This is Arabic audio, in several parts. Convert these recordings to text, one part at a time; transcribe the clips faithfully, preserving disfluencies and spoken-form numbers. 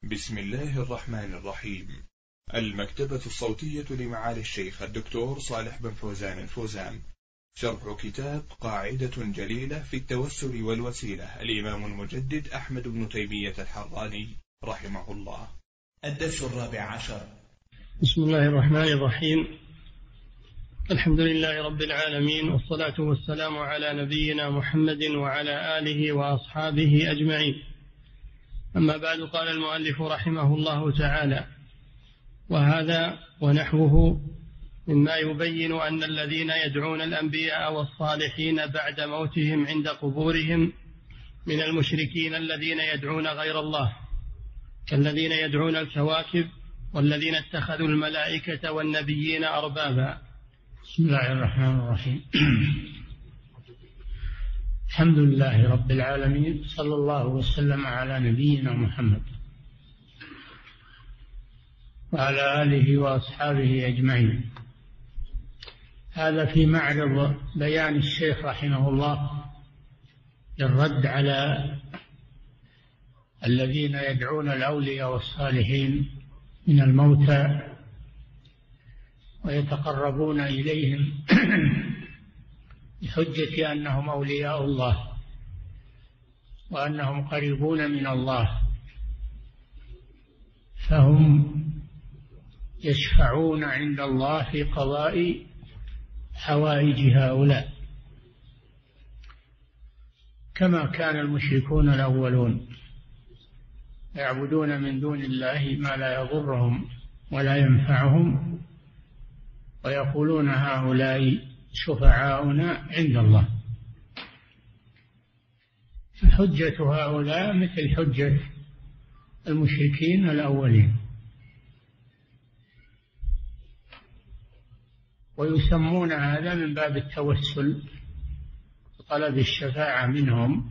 بسم الله الرحمن الرحيم. المكتبة الصوتية لمعالي الشيخ الدكتور صالح بن فوزان الفوزان، شرح كتاب قاعدة جليلة في التوسل والوسيلة، الإمام المجدد أحمد بن تيمية الحراني رحمه الله. الدرس الرابع عشر. بسم الله الرحمن الرحيم. الحمد لله رب العالمين، والصلاة والسلام على نبينا محمد وعلى آله وأصحابه أجمعين. أما بعد، قال المؤلف رحمه الله تعالى: وهذا ونحوه مما يبين أن الذين يدعون الأنبياء والصالحين بعد موتهم عند قبورهم من المشركين الذين يدعون غير الله، كالذين يدعون الكواكب والذين اتخذوا الملائكة والنبيين أربابا. بسم الله الرحمن الرحيم. الحمد لله رب العالمين، صلى الله وسلم على نبينا محمد وعلى آله وأصحابه أجمعين. هذا في معرض بيان الشيخ رحمه الله للرد على الذين يدعون الأولياء والصالحين من الموتى ويتقربون إليهم بحجة أنهم أولياء الله وأنهم قريبون من الله، فهم يشفعون عند الله في قضاء حوائج هؤلاء، كما كان المشركون الأولون يعبدون من دون الله ما لا يضرهم ولا ينفعهم، ويقولون هؤلاء شفعاؤنا عند الله. فحجة هؤلاء مثل حجة المشركين الأولين، ويسمون هذا من باب التوسل وطلب الشفاعة منهم،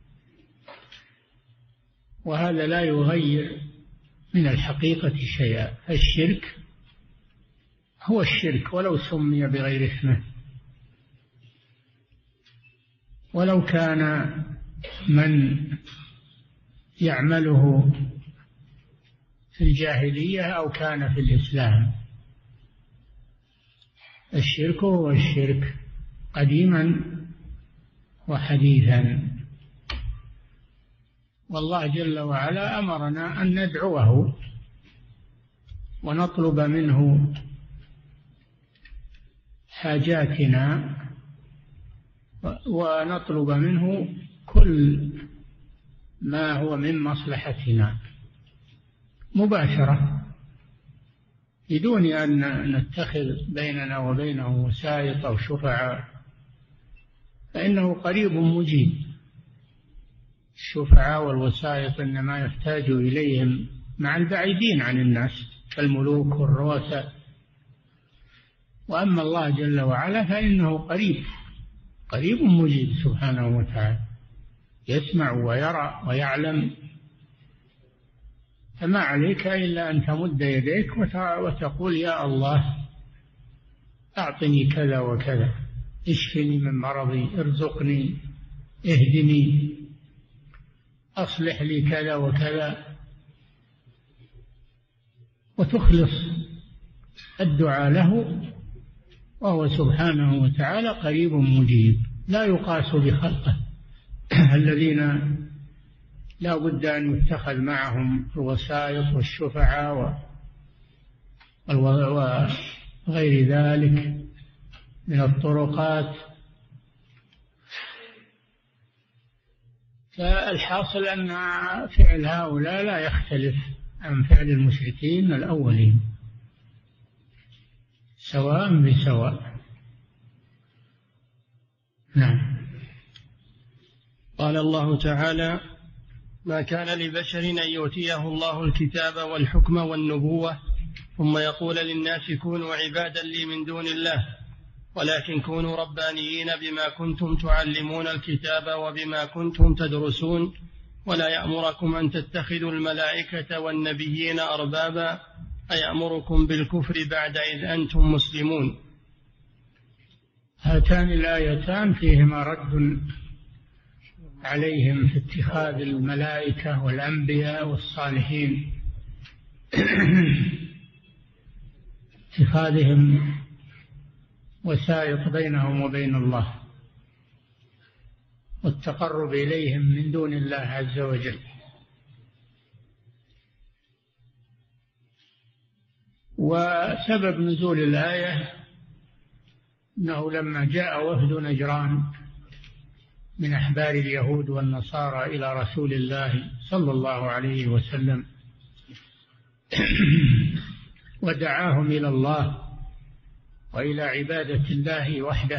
وهذا لا يغير من الحقيقة شيئا. الشرك هو الشرك ولو سمي بغير اسمه، ولو كان من يعمله في الجاهلية أو كان في الإسلام. الشرك هو الشرك قديما وحديثا، والله جل وعلا أمرنا أن ندعوه ونطلب منه حاجاتنا ونطلب منه كل ما هو من مصلحتنا مباشرة، بدون أن نتخذ بيننا وبينه وسائط أو شفعاء، فإنه قريب مجيب. الشفعاء والوسائط إنما يحتاج إليهم مع البعيدين عن الناس كالملوك والرؤساء، وأما الله جل وعلا فإنه قريب قريب مجيب سبحانه وتعالى، يسمع ويرى ويعلم، فما عليك إلا أن تمد يديك وتقول: يا الله أعطني كذا وكذا، اشفني من مرضي، ارزقني، اهدني، أصلح لي كذا وكذا، وتخلص الدعاء له، وهو سبحانه وتعالى قريب مجيب لا يقاس بخلقه الذين لا بد أن يتخذ معهم الوسائط والشفعاء وغير ذلك من الطرقات. فالحاصل أن فعل هؤلاء لا يختلف عن فعل المشركين الأولين، سواء بسواء. نعم. قال الله تعالى: ما كان لبشر أن يؤتيه الله الكتاب والحكم والنبوة ثم يقول للناس كونوا عبادا لي من دون الله، ولكن كونوا ربانيين بما كنتم تعلمون الكتاب وبما كنتم تدرسون، ولا يأمركم أن تتخذوا الملائكة والنبيين أربابا أيأمركم بالكفر بعد إذ أنتم مسلمون. هاتان الآيتان فيهما رد عليهم في اتخاذ الملائكة والأنبياء والصالحين اتخاذهم وسائط بينهم وبين الله والتقرب إليهم من دون الله عز وجل. وسبب نزول الآية أنه لما جاء وفد نجران من أحبار اليهود والنصارى إلى رسول الله صلى الله عليه وسلم ودعاهم إلى الله وإلى عبادة الله وحده،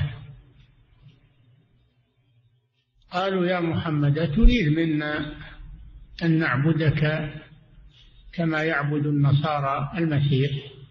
قالوا يا محمد تريد منا أن نعبدك كما يعبد النصارى المسيح؟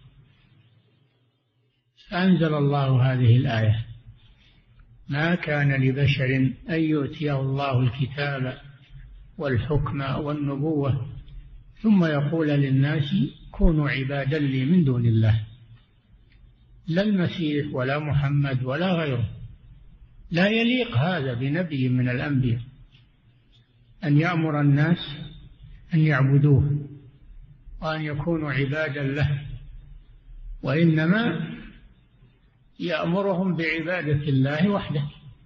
فأنزل الله هذه الآية: ما كان لبشر أن يؤتيه الله الكتاب والحكم والنبوة ثم يقول للناس كونوا عبادا لي من دون الله. لا المسيح ولا محمد ولا غيره، لا يليق هذا بنبي من الأنبياء أن يأمر الناس أن يعبدوه وأن يكونوا عبادا له، وإنما يأمرهم بعبادة الله وحده.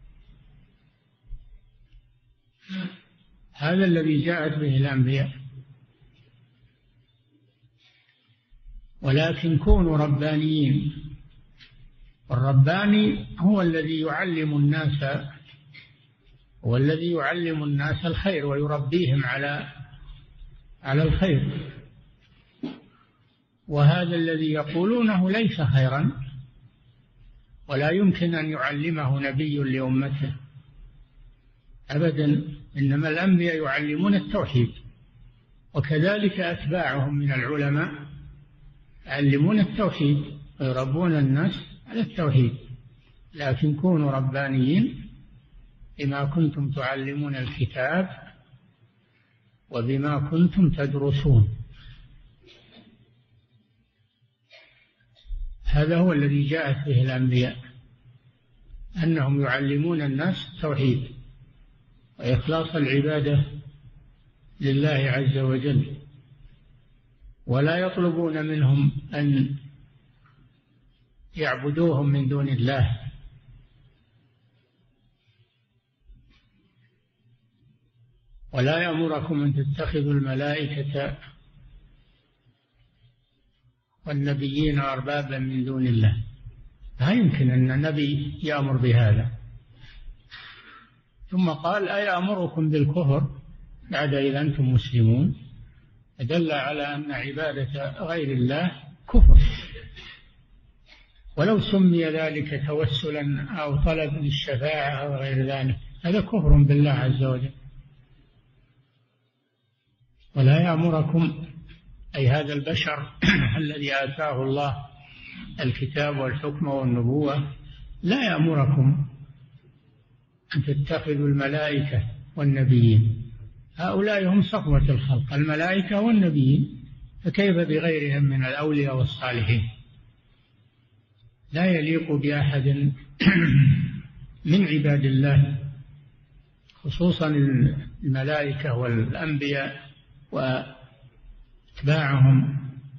هذا الذي جاءت به الأنبياء. ولكن كونوا ربانيين، والرباني هو الذي يعلم الناس هو الذي يعلم الناس الخير ويربيهم على على الخير، وهذا الذي يقولونه ليس خيرا ولا يمكن أن يعلمه نبي لأمته أبدا، إنما الأنبياء يعلمون التوحيد، وكذلك أتباعهم من العلماء يعلمون التوحيد ويربون الناس على التوحيد. لكن كونوا ربانيين بما كنتم تعلمون الكتاب وبما كنتم تدرسون. هذا هو الذي جاءت به الأنبياء، أنهم يعلمون الناس التوحيد وإخلاص العبادة لله عز وجل، ولا يطلبون منهم أن يعبدوهم من دون الله. ولا يأمركم أن تتخذوا الملائكة والنبيين أربابا من دون الله. لا يمكن أن النبي يأمر بهذا. ثم قال أيأمركم بالكفر بعد إذا أنتم مسلمون؟ دل على أن عبادة غير الله كفر، ولو سمي ذلك توسلا أو طلب للشفاعة أو غير ذلك، هذا كفر بالله عز وجل. ولا يأمركم، أي هذا البشر الذي آتاه الله الكتاب والحكم والنبوة، لا يأمركم أن تتخذوا الملائكة والنبيين. هؤلاء هم صفوة الخلق، الملائكة والنبيين، فكيف بغيرهم من الأولياء والصالحين؟ لا يليق بأحد من عباد الله، خصوصا الملائكة والأنبياء واتباعهم،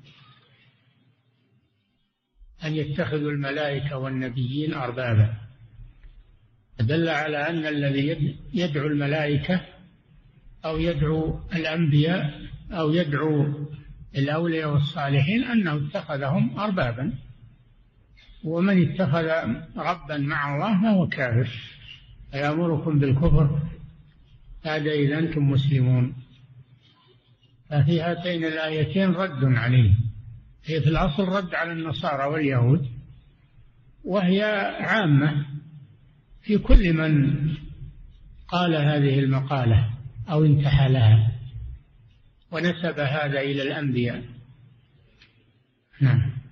أن يتخذوا الملائكة والنبيين أربابا. دل على أن الذي يدعو الملائكة أو يدعو الأنبياء أو يدعو الأولياء والصالحين أنه اتخذهم أربابا، ومن اتخذ ربا مع الله فهو كافر. فيأمركم بالكفر بعد إذا أنتم مسلمون. ففي هاتين الآيتين رد عليه. هي في الأصل رد على النصارى واليهود، وهي عامة في كل من قال هذه المقالة أو انتحلها ونسب هذا إلى الأنبياء. نعم.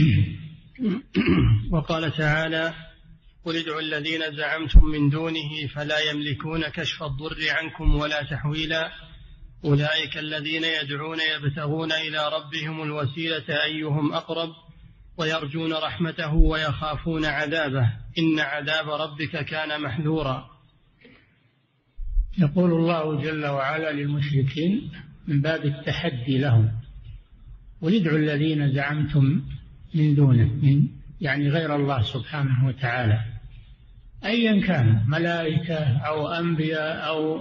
وقال تعالى: قل ادعوا الذين زعمتم من دونه فلا يملكون كشف الضر عنكم ولا تحويلا أولئك الذين يدعون يبتغون إلى ربهم الوسيلة أيهم أقرب ويرجون رحمته ويخافون عذابه إن عذاب ربك كان محذورا. يقول الله جل وعلا للمشركين من باب التحدي لهم: قل ادعوا الذين زعمتم من دونه، من يعني غير الله سبحانه وتعالى، أيا كان، ملائكة أو أنبياء أو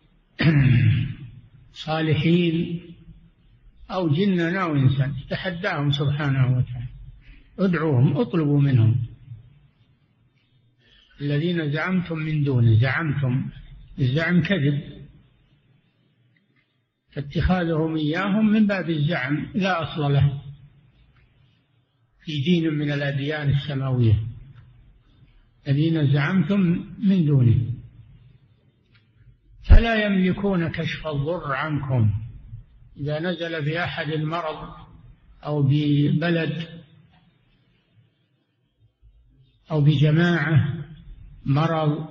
صالحين أو جنا أو إنسان، تحداهم سبحانه وتعالى، ادعوهم، اطلبوا منهم. الذين زعمتم من دونه، زعمتم، الزعم كذب، فاتخاذهم إياهم من باب الزعم لا أصل له في دين من الأديان السماوية. الذين زعمتم من دونه فلا يملكون كشف الضر عنكم. إذا نزل بأحد المرض أو ببلد أو بجماعة مرض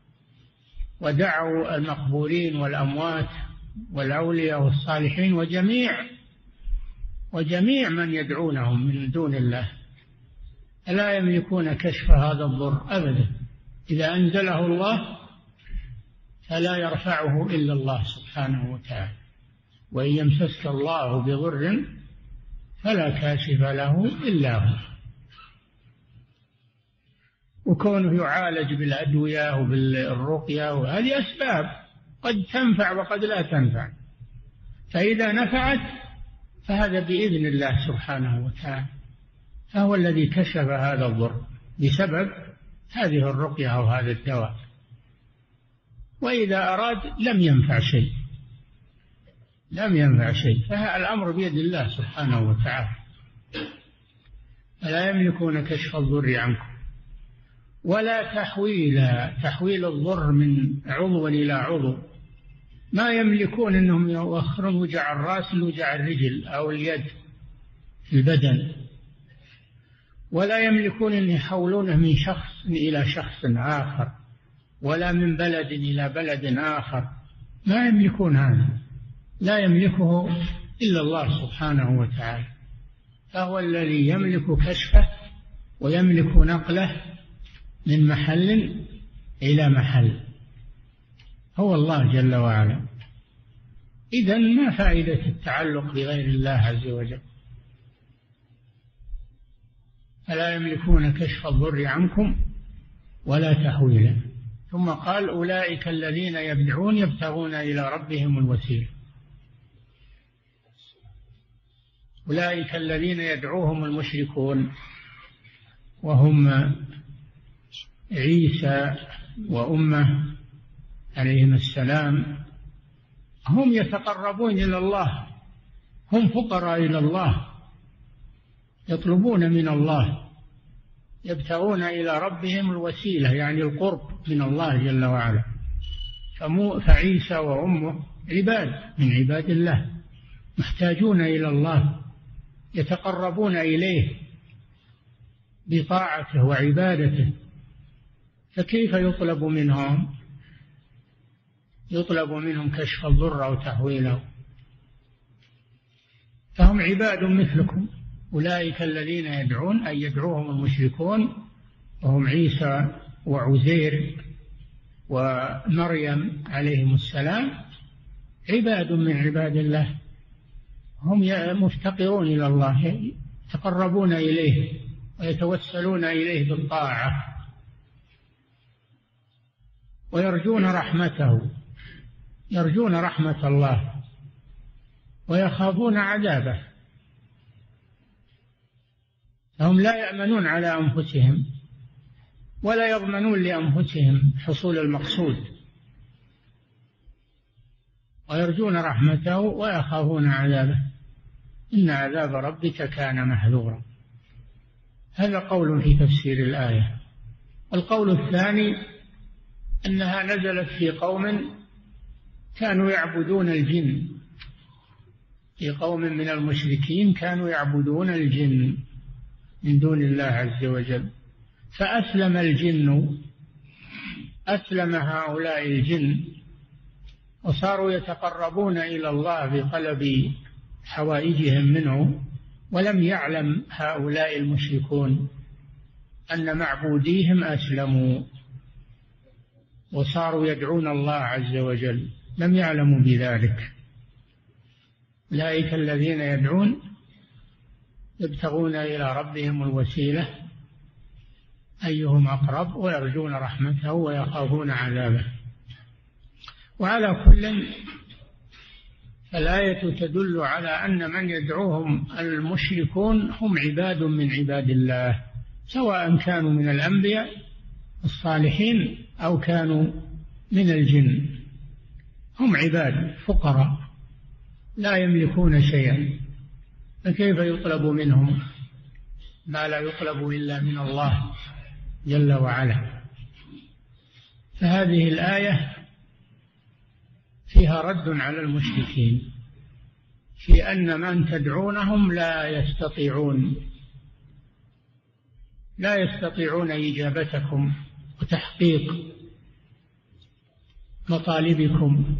ودعوا المقبورين والأموات والأولياء والصالحين وجميع وجميع من يدعونهم من دون الله، لا يملكون كشف هذا الضر أبدا. إذا أنزله الله فلا يرفعه إلا الله سبحانه وتعالى، وإن يمسسك الله بضر فلا كاشف له إلا هو. وكونه يعالج بالأدوية وبالرقية، وهذه أسباب قد تنفع وقد لا تنفع، فإذا نفعت فهذا بإذن الله سبحانه وتعالى، فهو الذي كشف هذا الضر بسبب هذه الرقية أو هذا الدواء. وإذا أراد لم ينفع شيء، لم ينفع شيء، فالأمر بيد الله سبحانه وتعالى. فلا يملكون كشف الضر عنكم ولا تحويل تحويل الضر من عضو إلى عضو. ما يملكون أنهم يؤخرون وجع الرأس لوجع الرجل أو اليد في البدن، ولا يملكون أن يحولونه من شخص إلى شخص آخر، ولا من بلد إلى بلد آخر. ما يملكون هذا، لا يملكه إلا الله سبحانه وتعالى، فهو الذي يملك كشفه ويملك نقله من محل إلى محل، هو الله جل وعلا. إذن ما فائدة التعلق بغير الله عز وجل؟ فلا يملكون كشف الضر عنكم ولا تحويله. ثم قال أولئك الذين يدعون يبتغون إلى ربهم الوسيلة. أولئك الذين يدعوهم المشركون وهم عيسى وأمه عليهم السلام، هم يتقربون إلى الله، هم فقراء إلى الله، يطلبون من الله، يبتغون إلى ربهم الوسيلة يعني القرب من الله جل وعلا. فعيسى وأمه عباد من عباد الله، محتاجون إلى الله، يتقربون إليه بطاعته وعبادته، فكيف يطلب منهم يطلب منهم كشف الضر أو تحويله؟ فهم عباد مثلكم. أولئك الذين يدعون أي يدعوهم المشركون وهم عيسى وعزير ومريم عليهم السلام، عباد من عباد الله، هم مفتقرون إلى الله، يتقربون إليه ويتوسلون إليه بالطاعة ويرجون رحمته، يرجون رحمة الله ويخافون عذابه. هم لا يأمنون على أنفسهم ولا يضمنون لأنفسهم حصول المقصود، ويرجون رحمته ويخافون عذابه. إن عذاب ربك كان محذورا. هذا قول في تفسير الآية. القول الثاني أنها نزلت في قوم كانوا يعبدون الجن، في قوم من المشركين كانوا يعبدون الجن من دون الله عز وجل، فأسلم الجن، أسلم هؤلاء الجن وصاروا يتقربون إلى الله بطلب حوائجهم منه، ولم يعلم هؤلاء المشركون أن معبوديهم أسلموا وصاروا يدعون الله عز وجل، لم يعلموا بذلك. أولئك الذين يدعون يبتغون إلى ربهم الوسيلة أيهم أقرب ويرجون رحمته ويخافون عذابه. وعلى كل الآية تدل على أن من يدعوهم المشركون هم عباد من عباد الله، سواء كانوا من الأنبياء الصالحين أو كانوا من الجن، هم عباد فقراء لا يملكون شيئا، فكيف يطلب منهم ما لا يطلب إلا من الله جل وعلا؟ فهذه الآية فيها رد على المشركين في أن من تدعونهم لا يستطيعون لا يستطيعون إجابتكم وتحقيق مطالبكم،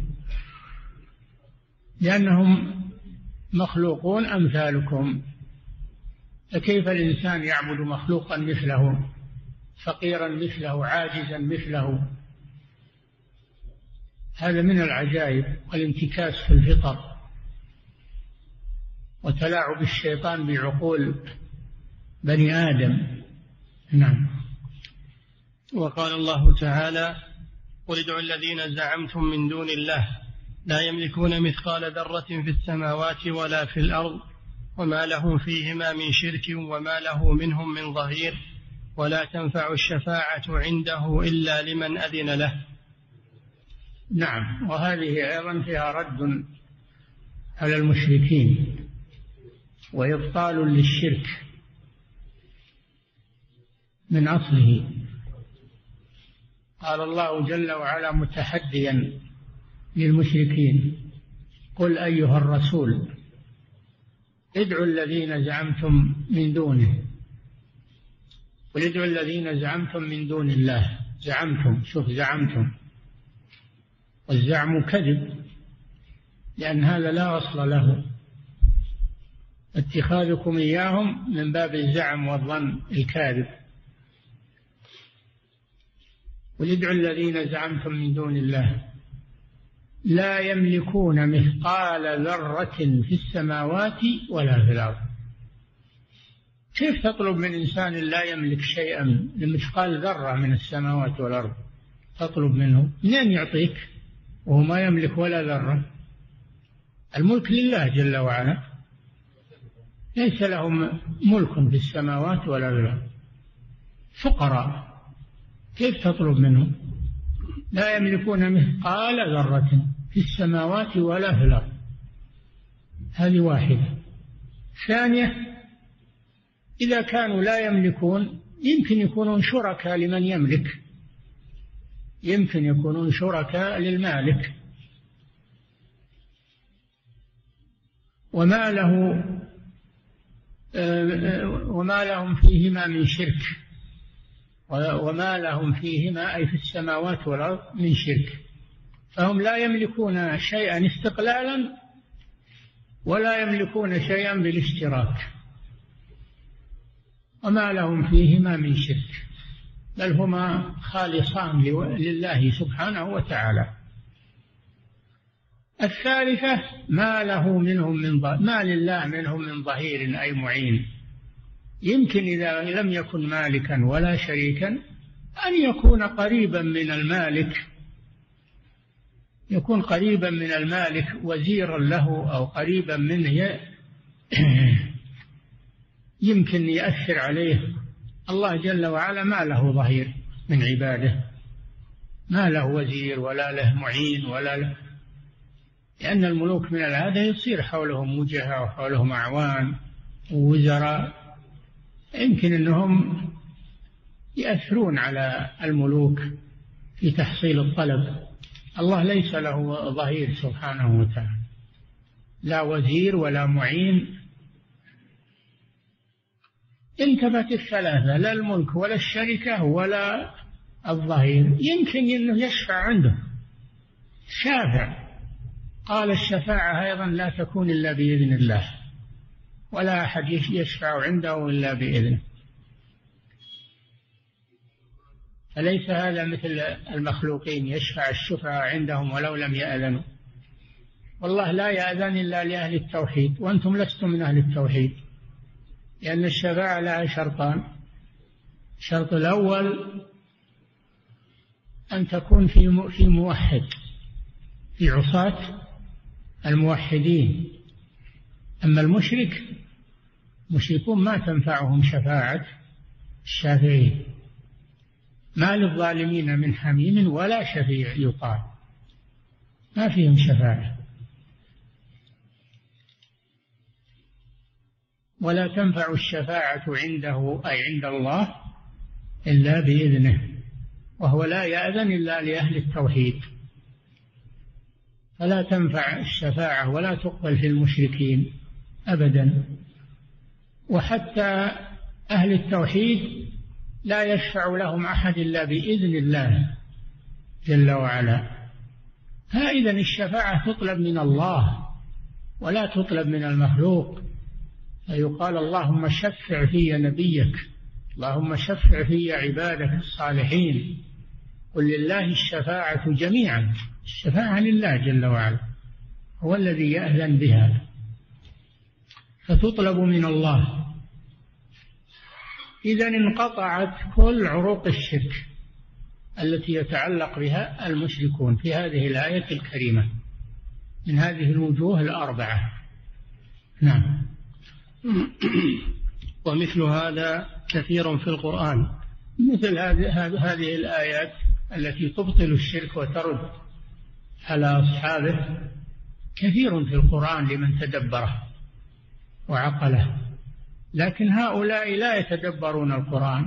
لأنهم مخلوقون أمثالكم، فكيف الإنسان يعبد مخلوقا مثله، فقيرا مثله، عاجزا مثله؟ هذا من العجائب والانتكاس في الفطر وتلاعب الشيطان بعقول بني آدم. نعم. وقال الله تعالى: قل ادعوا الذين زعمتم من دون الله لا يملكون مثقال ذرة في السماوات ولا في الأرض وما لهم فيهما من شرك وما له منهم من ظهير ولا تنفع الشفاعة عنده إلا لمن أذن له. نعم، وهذه أيضا فيها رد على المشركين وإبطال للشرك من أصله. قال الله جل وعلا متحديا للمشركين: قل أيها الرسول ادعوا الذين زعمتم من دونه، قل ادعوا الذين زعمتم من دون الله. زعمتم، شوف، زعمتم، والزعم كذب، لأن هذا لا أصل له، اتخاذكم إياهم من باب الزعم والظن الكاذب. قل ادعوا الذين زعمتم من دون الله لا يملكون مثقال ذرة في السماوات ولا في الأرض. كيف تطلب من إنسان لا يملك شيئا لمثقال ذرة من السماوات والأرض؟ تطلب منه منين يعطيك وهو ما يملك ولا ذرة؟ الملك لله جل وعلا، ليس لهم ملك في السماوات ولا في الأرض، فقراء، كيف تطلب منهم؟ لا يملكون مثقال ذرة في السماوات ولا في الأرض. هذه واحدة. ثانية، إذا كانوا لا يملكون يمكن يكونون شركاء لمن يملك، يمكن يكونون شركاء للمالك، وما له وما لهم فيهما من شرك، وما لهم فيهما أي في السماوات والأرض من شرك، فهم لا يملكون شيئا استقلالا ولا يملكون شيئا بالاشتراك، وما لهم فيهما من شرك، بل هما خالصان لله سبحانه وتعالى. الثالثة، ما له منهم من ظهير، ما لله منهم من ظهير أي معين. يمكن إذا لم يكن مالكا ولا شريكا أن يكون قريبا من المالك، يكون قريبا من المالك وزيرا له أو قريبا منه، يمكن يأثر عليه. الله جل وعلا ما له ظهير من عباده، ما له وزير ولا له معين ولا له، لأن الملوك من العادة يصير حولهم وجهاء وحولهم أعوان ووزراء، يمكن أنهم يأثرون على الملوك في تحصيل الطلب. الله ليس له ظهير سبحانه وتعالى، لا وزير ولا معين. انتبهت الثلاثة، لا الملك ولا الشركة ولا الظهير. يمكن أنه يشفع عنده شافع، قال الشفاعة أيضا لا تكون إلا بإذن الله، ولا أحد يشفع عنده إلا بإذنه. أليس هذا مثل المخلوقين يشفع الشفعاء عندهم ولو لم يأذنوا؟ والله لا يأذن إلا لأهل التوحيد، وأنتم لستم من أهل التوحيد، لأن الشفاعة لها شرطان. الشرط الأول أن تكون في في موحد، في عصاة الموحدين. أما المشرك، مشركون ما تنفعهم شفاعة الشافعين. ما للظالمين من حميم ولا شفيع يطاع، ما فيهم شفاعة. ولا تنفع الشفاعة عنده أي عند الله إلا بإذنه، وهو لا يأذن إلا لأهل التوحيد. فلا تنفع الشفاعة ولا تقبل في المشركين أبدا. وحتى أهل التوحيد لا يشفع لهم أحد إلا بإذن الله جل وعلا. فإذن الشفاعة تطلب من الله ولا تطلب من المخلوق. فيقال اللهم شفع في نبيك، اللهم شفع في عبادك الصالحين. قل لله الشفاعة جميعا، الشفاعة لله جل وعلا، هو الذي يأذن بها، فتطلب من الله. إذا انقطعت كل عروق الشرك التي يتعلق بها المشركون في هذه الآية الكريمة من هذه الوجوه الأربعة. نعم. ومثل هذا كثير في القرآن، مثل هذه الآيات التي تبطل الشرك وترد على أصحابه كثير في القرآن لمن تدبره وعقله. لكن هؤلاء لا يتدبرون القرآن،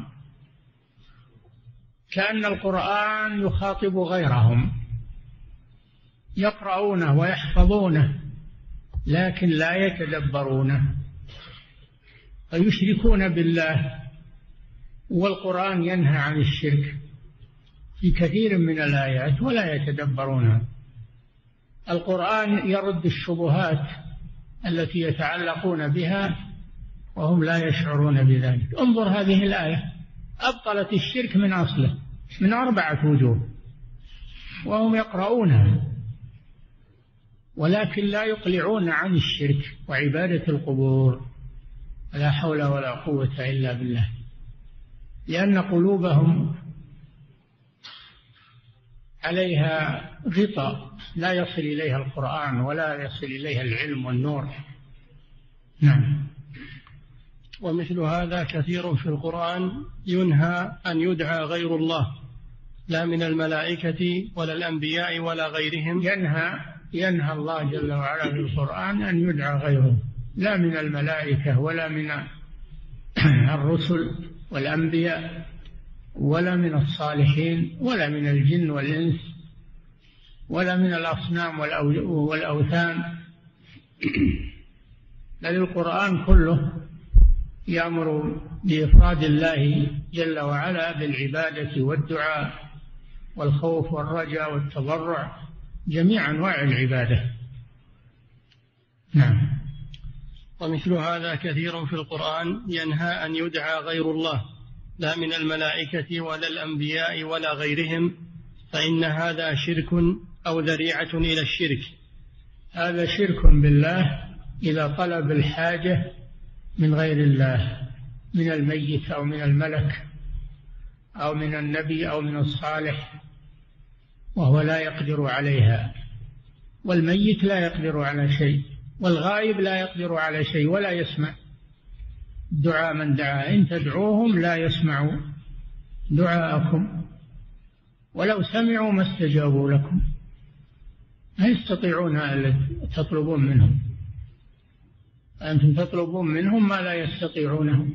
كأن القرآن يخاطب غيرهم، يقرؤونه ويحفظونه لكن لا يتدبرونه، فيشركون بالله. والقرآن ينهى عن الشرك في كثير من الآيات ولا يتدبرونها. القرآن يرد الشبهات التي يتعلقون بها وهم لا يشعرون بذلك. انظر هذه الآية أبطلت الشرك من أصله من أربعة وجوه وهم يقرؤونها، ولكن لا يقلعون عن الشرك وعبادة القبور. لا حول ولا قوة إلا بالله، لأن قلوبهم عليها غطاء لا يصل إليها القرآن ولا يصل إليها العلم والنور. نعم. ومثل هذا كثير في القرآن ينهى أن يدعى غير الله، لا من الملائكة ولا الأنبياء ولا غيرهم. ينهى ينهى الله جل وعلا في القرآن أن يدعى غيره، لا من الملائكة ولا من الرسل والأنبياء ولا من الصالحين ولا من الجن والإنس ولا من الأصنام والأوثان. بل القرآن كله يأمر بإفراد الله جل وعلا بالعبادة والدعاء والخوف والرجاء والتضرع، جميع أنواع العبادة. نعم. ومثل هذا كثير في القرآن ينهى أن يدعى غير الله، لا من الملائكة ولا الأنبياء ولا غيرهم، فإن هذا شرك أو ذريعة إلى الشرك. هذا شرك بالله إذا طلب الحاجة من غير الله، من الميت أو من الملك أو من النبي أو من الصالح، وهو لا يقدر عليها. والميت لا يقدر على شيء، والغائب لا يقدر على شيء ولا يسمع دعاء من دعا. إن تدعوهم لا يسمعوا دعاءكم ولو سمعوا ما استجابوا لكم. لا يستطيعون أن تطلبون منهم، أنتم تطلبون منهم ما لا يستطيعونه.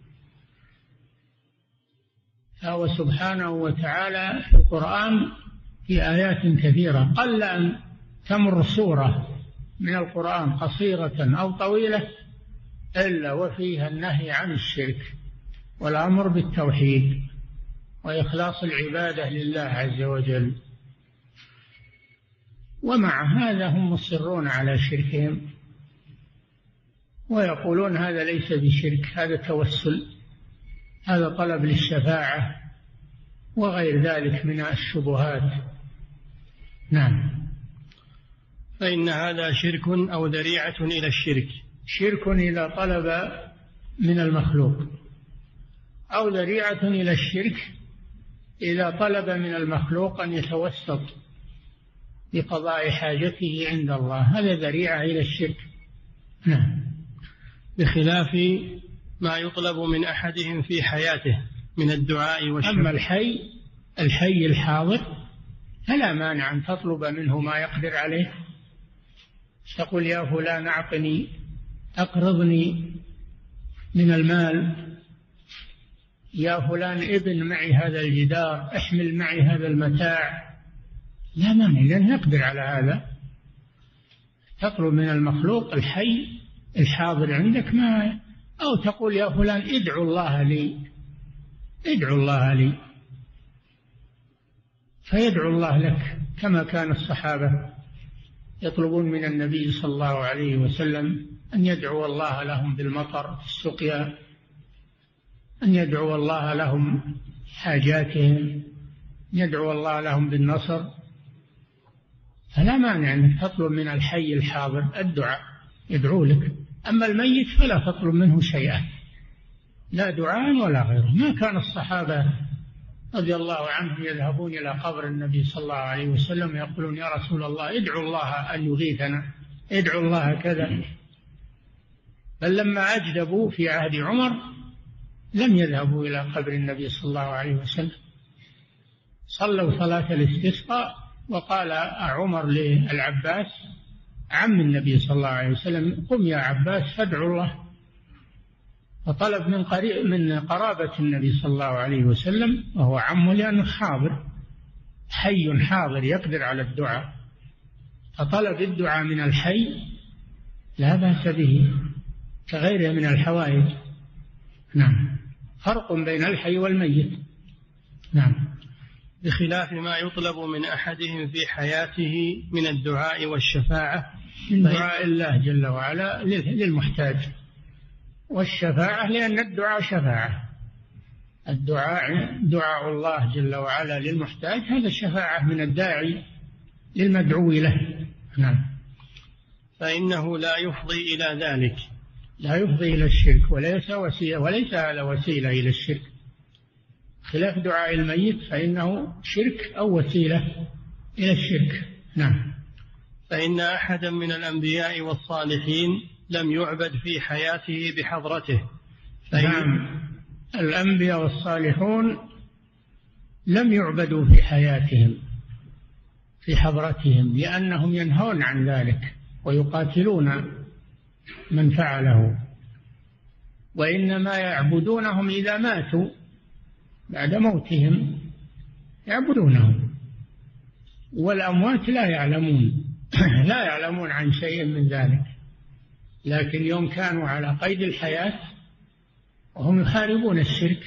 فهو سبحانه وتعالى في القرآن في آيات كثيرة قل أن تمر سورة من القرآن قصيرة أو طويلة إلا وفيها النهي عن الشرك والأمر بالتوحيد وإخلاص العبادة لله عز وجل. ومع هذا هم مصرون على شركهم ويقولون هذا ليس بشرك، هذا توسل، هذا طلب للشفاعة وغير ذلك من الشبهات. نعم. فإن هذا شرك أو ذريعة إلى الشرك. شرك إذا طلب من المخلوق، أو ذريعة إلى الشرك إذا طلب من المخلوق أن يتوسط بقضاء حاجته عند الله، هذا ذريعة إلى الشرك. نعم. بخلاف ما يطلب من أحدهم في حياته من الدعاء والشفاعة. أما الحي الحي الحاضر فلا مانع أن تطلب منه ما يقدر عليه، تقول يا فلان أعطني أقرضني من المال، يا فلان ابن معي هذا الجدار، احمل معي هذا المتاع، لا مانع لأنه يقدر على هذا. تطلب من المخلوق الحي الحاضر عندك ما، أو تقول يا فلان ادعو الله لي، ادعو الله لي، فيدعو الله لك، كما كان الصحابة يطلبون من النبي صلى الله عليه وسلم أن يدعو الله لهم بالمطر في السقيا، أن يدعو الله لهم حاجاتهم، يدعو الله لهم بالنصر. فلا مانع أنك تطلب من الحي الحاضر الدعاء، يدعو لك. أما الميت فلا تطلب منه شيئا، لا دعاء ولا غيره. ما كان الصحابة رضي الله عنهم يذهبون إلى قبر النبي صلى الله عليه وسلم يقولون يا رسول الله ادعو الله أن يغيثنا، ادعو الله كذا. بل لما أجدبوا في عهد عمر لم يذهبوا إلى قبر النبي صلى الله عليه وسلم، صلوا صلاة الاستسقاء، وقال عمر للعباس عم النبي صلى الله عليه وسلم قم يا عباس فادعو الله، فطلب من قريب من قرابة النبي صلى الله عليه وسلم وهو عمه لأنه حاضر، حي حاضر يقدر على الدعاء، فطلب الدعاء من الحي لا بأس به كغيره من الحوائج. نعم. فرق بين الحي والميت. نعم. بخلاف ما يطلب من أحدهم في حياته من الدعاء والشفاعة، من دعاء الله جل وعلا للمحتاج، والشفاعة لأن الدعاء شفاعة، الدعاء دعاء الله جل وعلا للمحتاج، هذا الشفاعة من الداعي للمدعو له. نعم. فإنه لا يفضي إلى ذلك، لا يفضي إلى الشرك، وليس وسيلة، وليس هذا وسيلة إلى الشرك، خلاف دعاء الميت فإنه شرك أو وسيلة إلى الشرك. نعم. فإن أحدا من الأنبياء والصالحين لم يعبد في حياته بحضرته. نعم. الأنبياء والصالحون لم يعبدوا في حياتهم في حضرتهم، لأنهم ينهون عن ذلك ويقاتلون من فعله، وإنما يعبدونهم إذا ماتوا، بعد موتهم يعبدونهم، والأموات لا يعلمون لا يعلمون عن شيء من ذلك، لكن يوم كانوا على قيد الحياة وهم يحاربون الشرك،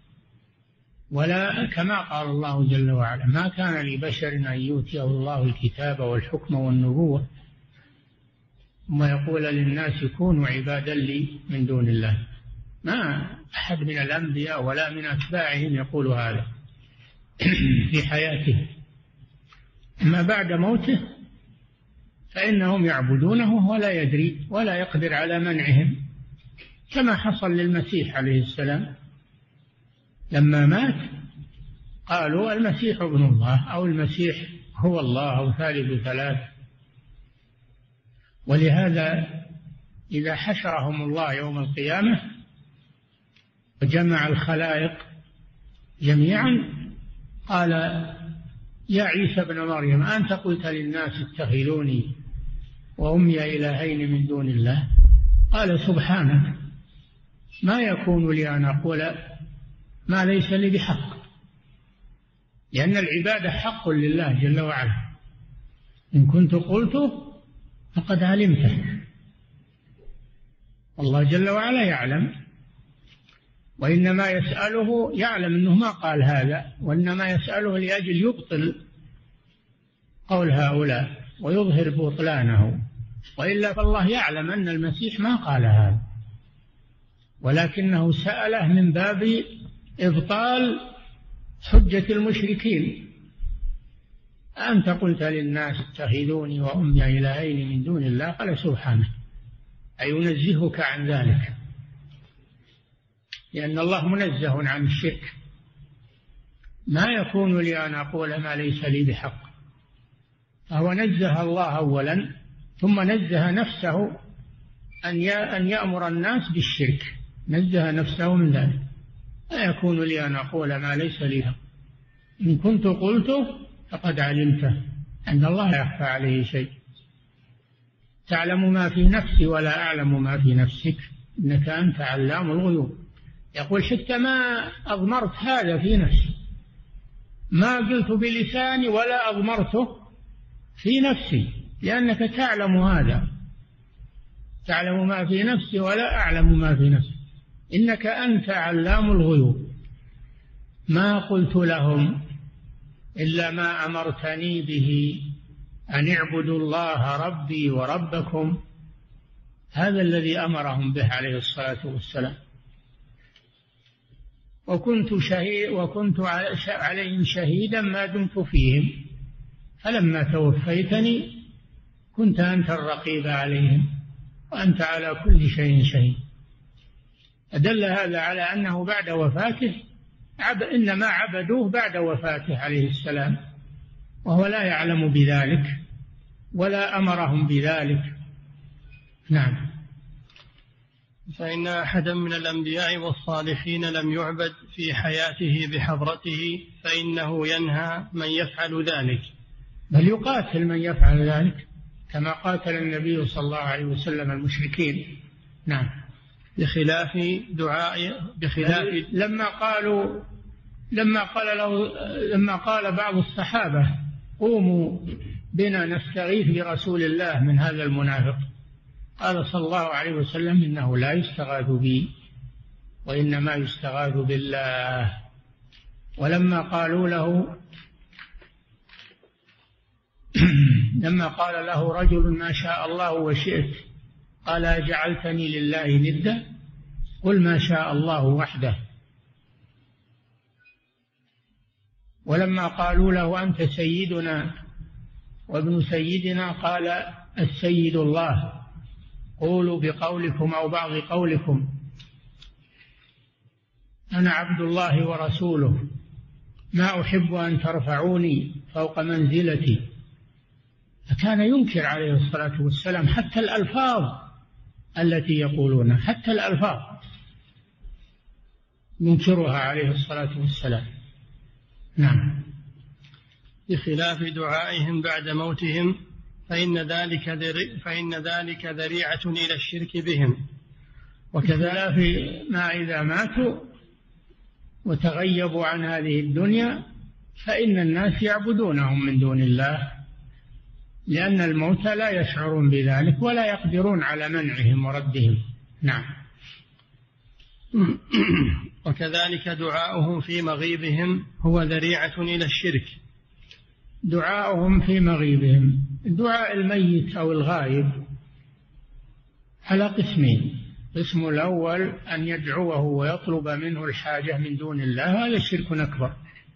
ولا كما قال الله جل وعلا ما كان لبشر أن يؤتيه الله الكتاب والحكم والنبوة ثم يقول للناس كونوا عبادا لي من دون الله. ما أحد من الأنبياء ولا من أتباعهم يقول هذا في حياته، أما بعد موته فإنهم يعبدونه ولا يدري ولا يقدر على منعهم، كما حصل للمسيح عليه السلام لما مات قالوا المسيح ابن الله أو المسيح هو الله أو ثالث ثلاث. ولهذا إذا حشرهم الله يوم القيامة وجمع الخلائق جميعا قال يا عيسى ابن مريم أنت قلت للناس اتخذوني وأمي إلهين من دون الله؟ قال سبحانك ما يكون لي أن أقول ما ليس لي بحق، لأن العبادة حق لله جل وعلا، إن كنت قلته فقد علمته، الله جل وعلا يعلم، وإنما يسأله يعلم أنه ما قال هذا، وإنما يسأله لأجل يبطل قول هؤلاء ويظهر بطلانه، وإلا فالله يعلم أن المسيح ما قال هذا، ولكنه سأله من باب إبطال حجة المشركين. أنت قلت للناس اتخذوني وأمي إلهين من دون الله؟ قال سبحانه، أي ينزهك عن ذلك. لأن الله منزه عن الشرك. ما يكون لي أن أقول ما ليس لي بحق. فهو نزه الله أولا، ثم نزه نفسه أن يأمر الناس بالشرك، نزه نفسه من ذلك. لا يكون لي أن أقول ما ليس لي حق، إن كنت قلته فقد علمته، أن الله لا يخفى عليه شيء. تعلم ما في نفسي ولا أعلم ما في نفسك، إنك أنت علام الغيوب. يقول حتى ما أضمرت هذا في نفسي، ما قلت بلساني ولا أضمرته في نفسي، لأنك تعلم هذا، تعلم ما في نفسي ولا أعلم ما في نفسي، إنك أنت علام الغيوب. ما قلت لهم إلا ما أمرتني به، أن اعبدوا الله ربي وربكم. هذا الذي أمرهم به عليه الصلاة والسلام. وكنت شهيد وكنت عليهم شهيدا ما دمت فيهم، فلما توفيتني كنت أنت الرقيب عليهم وأنت على كل شيء شهيد. أدل هذا على أنه بعد وفاته عب إنما عبدوه بعد وفاته عليه السلام، وهو لا يعلم بذلك ولا أمرهم بذلك. نعم. فإن أحدا من الأنبياء والصالحين لم يعبد في حياته بحضرته، فإنه ينهى من يفعل ذلك، بل يقاتل من يفعل ذلك كما قاتل النبي صلى الله عليه وسلم المشركين. نعم. بخلاف دعاء بخلاف لما قالوا لما قال له لما قال بعض الصحابة قوموا بنا نستغيث برسول الله من هذا المنافق، قال صلى الله عليه وسلم إنه لا يستغاث بي وإنما يستغاث بالله. ولما قالوا له لما قال له رجل ما شاء الله وشئت قال أجعلتني لله ندا قل ما شاء الله وحده. ولما قالوا له أنت سيدنا وابن سيدنا قال السيد الله قولوا بقولكم أو بعض قولكم أنا عبد الله ورسوله ما أحب أن ترفعوني فوق منزلتي. فكان ينكر عليه الصلاة والسلام حتى الألفاظ التي يقولونها، حتى الألفاظ ينكرها عليه الصلاة والسلام. نعم. بخلاف دعائهم بعد موتهم فإن ذلك فإن ذلك ذريعة إلى الشرك بهم. وكذلك ما إذا ماتوا وتغيبوا عن هذه الدنيا فإن الناس يعبدونهم من دون الله، لأن الموتى لا يشعرون بذلك ولا يقدرون على منعهم وردهم. نعم. وكذلك دعاؤهم في مغيبهم هو ذريعة إلى الشرك. دعاؤهم في مغيبهم، دعاء الميت أو الغائب على قسمين. القسم الأول أن يدعوه ويطلب منه الحاجة من دون الله، هذا شرك أكبر.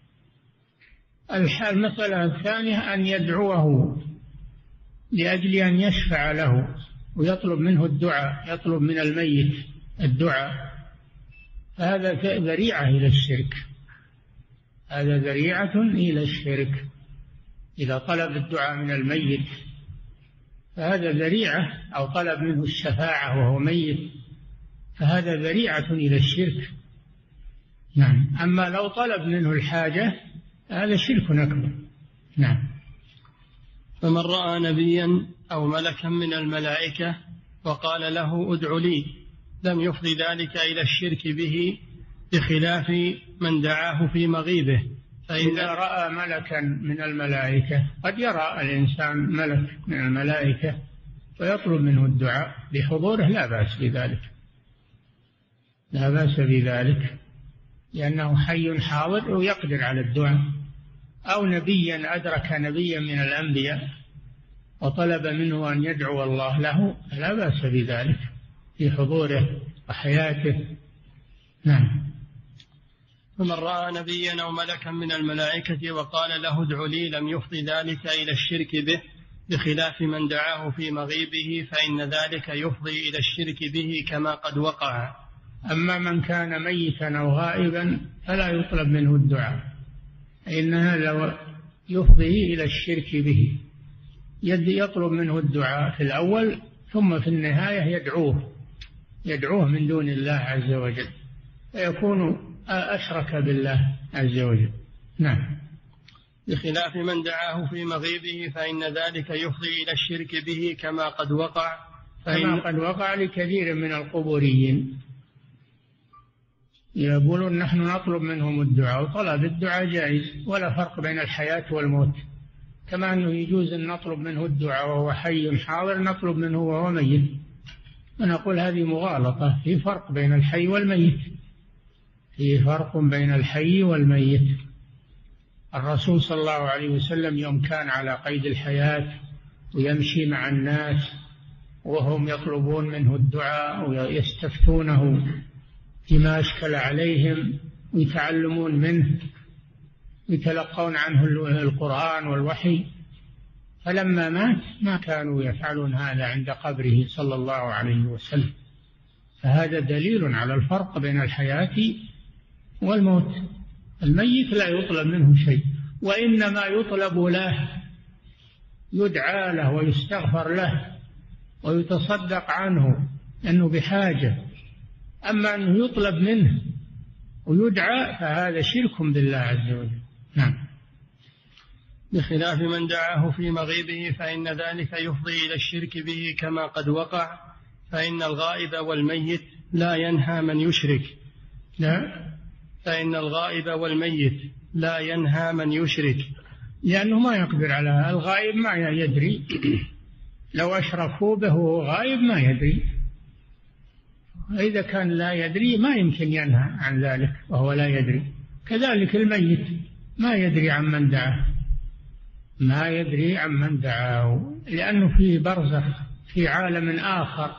المسألة الثانية أن يدعوه لأجل أن يشفع له ويطلب منه الدعاء، يطلب من الميت الدعاء، فهذا ذريعة إلى الشرك، هذا ذريعة إلى الشرك. إذا طلب الدعاء من الميت فهذا ذريعة، أو طلب منه الشفاعة وهو ميت فهذا ذريعة إلى الشرك. نعم. أما لو طلب منه الحاجة هذا شرك أكبر. نعم. فمن رأى نبيا أو ملكا من الملائكة وقال له ادع لي لم يفضي ذلك إلى الشرك به، بخلاف من دعاه في مغيبه. فإذا رأى ملكا من الملائكة، قد يرى الإنسان ملك من الملائكة ويطلب منه الدعاء بحضوره، لا بأس بذلك، لا بأس بذلك، لأنه حي حاضر ويقدر على الدعاء. أو نبيا أدرك نبيا من الأنبياء وطلب منه أن يدعو الله له، لا بأس بذلك في حضوره وحياته. نعم. فمن رأى نبيا أو ملكا من الملائكة وقال له ادع لي لم يفضي ذلك إلى الشرك به، بخلاف من دعاه في مغيبه، فإن ذلك يفضي إلى الشرك به كما قد وقع. أما من كان ميتا أو غائبا فلا يطلب منه الدعاء، إن هذا يفضي إلى الشرك به. يطلب منه الدعاء في الأول، ثم في النهاية يدعوه يدعوه من دون الله عز وجل، فيكون أشرك بالله عز وجل. نعم. بخلاف من دعاه في مغيبه فإن ذلك يفضي إلى الشرك به كما قد وقع كما قد وقع لكثير من القبوريين، يقولون نحن نطلب منهم الدعاء، وطلب الدعاء جائز ولا فرق بين الحياة والموت، كما أنه يجوز أن نطلب منه الدعاء وهو حي حاضر نطلب منه وهو ميت. ونقول هذه مغالطة، في فرق بين الحي والميت، في فرق بين الحي والميت. الرسول صلى الله عليه وسلم يوم كان على قيد الحياة ويمشي مع الناس وهم يطلبون منه الدعاء ويستفتونه فيما أشكل عليهم ويتعلمون منه يتلقون عنه القرآن والوحي، فلما مات ما كانوا يفعلون هذا عند قبره صلى الله عليه وسلم. فهذا دليل على الفرق بين الحياة والموت. الميت لا يطلب منه شيء، وإنما يطلب له، يدعى له ويستغفر له ويتصدق عنه لأنه بحاجة. أما أنه يطلب منه ويدعى فهذا شرك بالله عز وجل. نعم. بخلاف من دعاه في مغيبه فإن ذلك يفضي إلى الشرك به كما قد وقع، فإن الغائب والميت لا ينهى من يشرك. لا فإن الغائب والميت لا ينهى من يشرك، لأنه ما يقدر على الغائب، ما يدري. لو أشركوا به وهو غائب ما يدري، إذا كان لا يدري ما يمكن ينهى عن ذلك وهو لا يدري. كذلك الميت ما يدري عن من دعاه، ما يدري عن من دعاه، لأنه في برزخ، في عالم آخر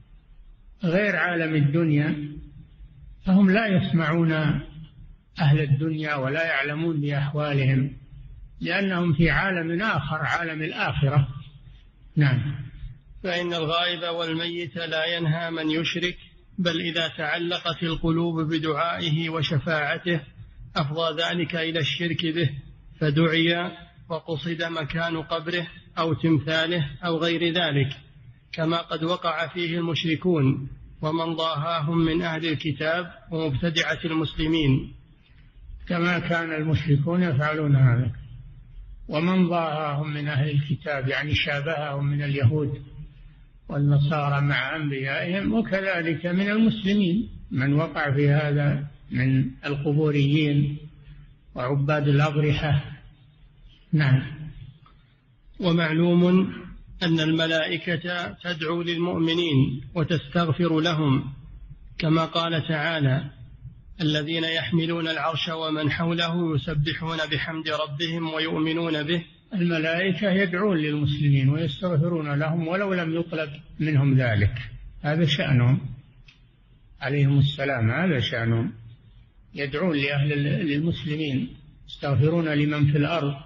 غير عالم الدنيا، فهم لا يسمعون أهل الدنيا ولا يعلمون بأحوالهم، لأنهم في عالم آخر، عالم الآخرة. نعم. فإن الغائب والميت لا ينهى من يشرك، بل إذا تعلقت القلوب بدعائه وشفاعته أفضى ذلك إلى الشرك به، فدعي وقصد مكان قبره أو تمثاله أو غير ذلك، كما قد وقع فيه المشركون ومن ضاهاهم من أهل الكتاب ومبتدعة المسلمين، كما كان المشركون يفعلون هذا. ومن ضاهاهم من أهل الكتاب يعني شابههم من اليهود والنصارى مع أنبيائهم، وكذلك من المسلمين من وقع في هذا من القبوريين وعباد الأضرحة. نعم. ومعلوم أن الملائكة تدعو للمؤمنين وتستغفر لهم، كما قال تعالى: الذين يحملون العرش ومن حوله يسبحون بحمد ربهم ويؤمنون به. الملائكة يدعون للمسلمين ويستغفرون لهم ولو لم يطلب منهم ذلك، هذا شأنهم عليهم السلام، هذا شأنهم، يدعون لأهل للمسلمين، يستغفرون لمن في الأرض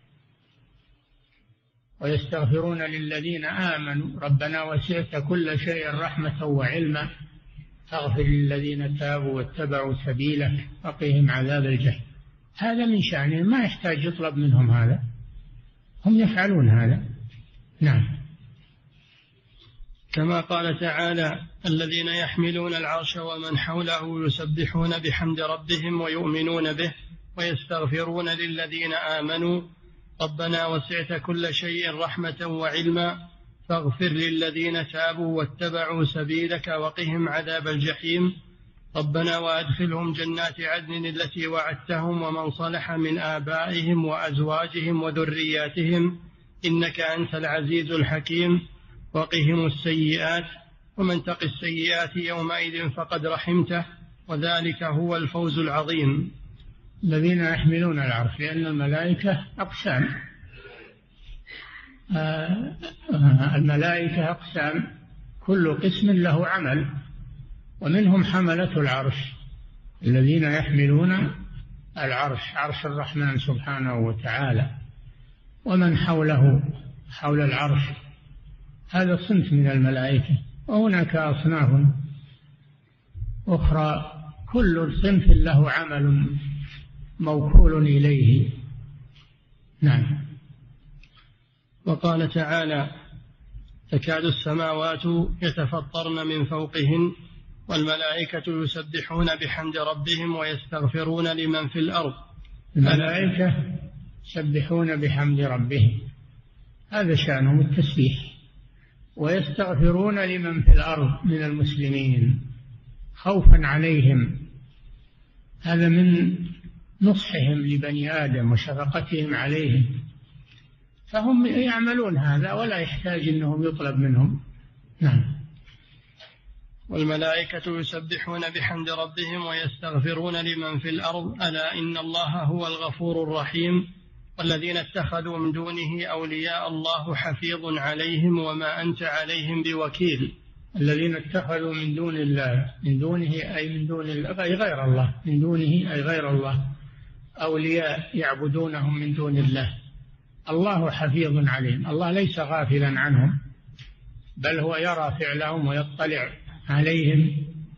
ويستغفرون للذين آمنوا ربنا وسعت كل شيء رحمة وعلما فاغفر للذين تابوا واتبعوا سبيلك وقهم عذاب الجحيم. هذا من شأنهم، ما يحتاج يطلب منهم هذا، هم يفعلون هذا. نعم. كما قال تعالى: الذين يحملون العرش ومن حوله يسبحون بحمد ربهم ويؤمنون به ويستغفرون للذين آمنوا ربنا وسعت كل شيء رحمة وعلما فاغفر للذين تابوا واتبعوا سبيلك وقهم عذاب الجحيم ربنا وأدخلهم جنات عدن التي وعدتهم ومن صلح من آبائهم وأزواجهم وذرياتهم إنك أنت العزيز الحكيم وقهم السيئات ومن تق السيئات يومئذ فقد رحمته وذلك هو الفوز العظيم. الذين يحملون العرش، لأن الملائكة أقسام، آه الملائكة أقسام، كل قسم له عمل، ومنهم حملة العرش الذين يحملون العرش، عرش الرحمن سبحانه وتعالى، ومن حوله حول العرش، هذا صنف من الملائكة، وهناك أصناف أخرى، كل صنف له عمل موكول إليه. نعم. وقال تعالى: تكاد السماوات يتفطرن من فوقهن والملائكة يسبحون بحمد ربهم ويستغفرون لمن في الأرض. الملائكة يسبحون بحمد ربهم، هذا شأنهم التسبيح، ويستغفرون لمن في الأرض من المسلمين خوفا عليهم، هذا من نصحهم لبني آدم وشفقتهم عليهم، فهم يعملون هذا ولا يحتاج أنهم يطلب منهم. نعم. والملائكة يسبحون بحمد ربهم ويستغفرون لمن في الأرض ألا إن الله هو الغفور الرحيم والذين اتخذوا من دونه أولياء الله حفيظ عليهم وما أنت عليهم بوكيل. الذين اتخذوا من دون الله، من دونه أي من دون الله أي غير الله، من دونه أي غير الله، أولياء يعبدونهم من دون الله، الله حفيظ عليهم، الله ليس غافلا عنهم، بل هو يرى فعلهم ويطلع عليهم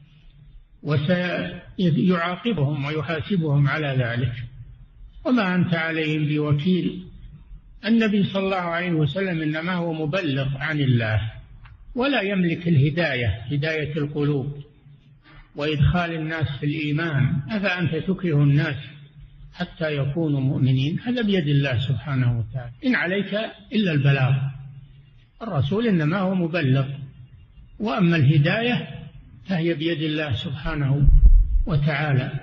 وسيعاقبهم ويحاسبهم على ذلك، وما أنت عليهم بوكيل. النبي صلى الله عليه وسلم إنما هو مبلغ عن الله، ولا يملك الهداية، هداية القلوب وإدخال الناس في الإيمان. أفأنت تكره الناس حتى يكونوا مؤمنين؟ هذا بيد الله سبحانه وتعالى، إن عليك إلا البلاغ. الرسول إنما هو مبلغ، وأما الهداية فهي بيد الله سبحانه وتعالى،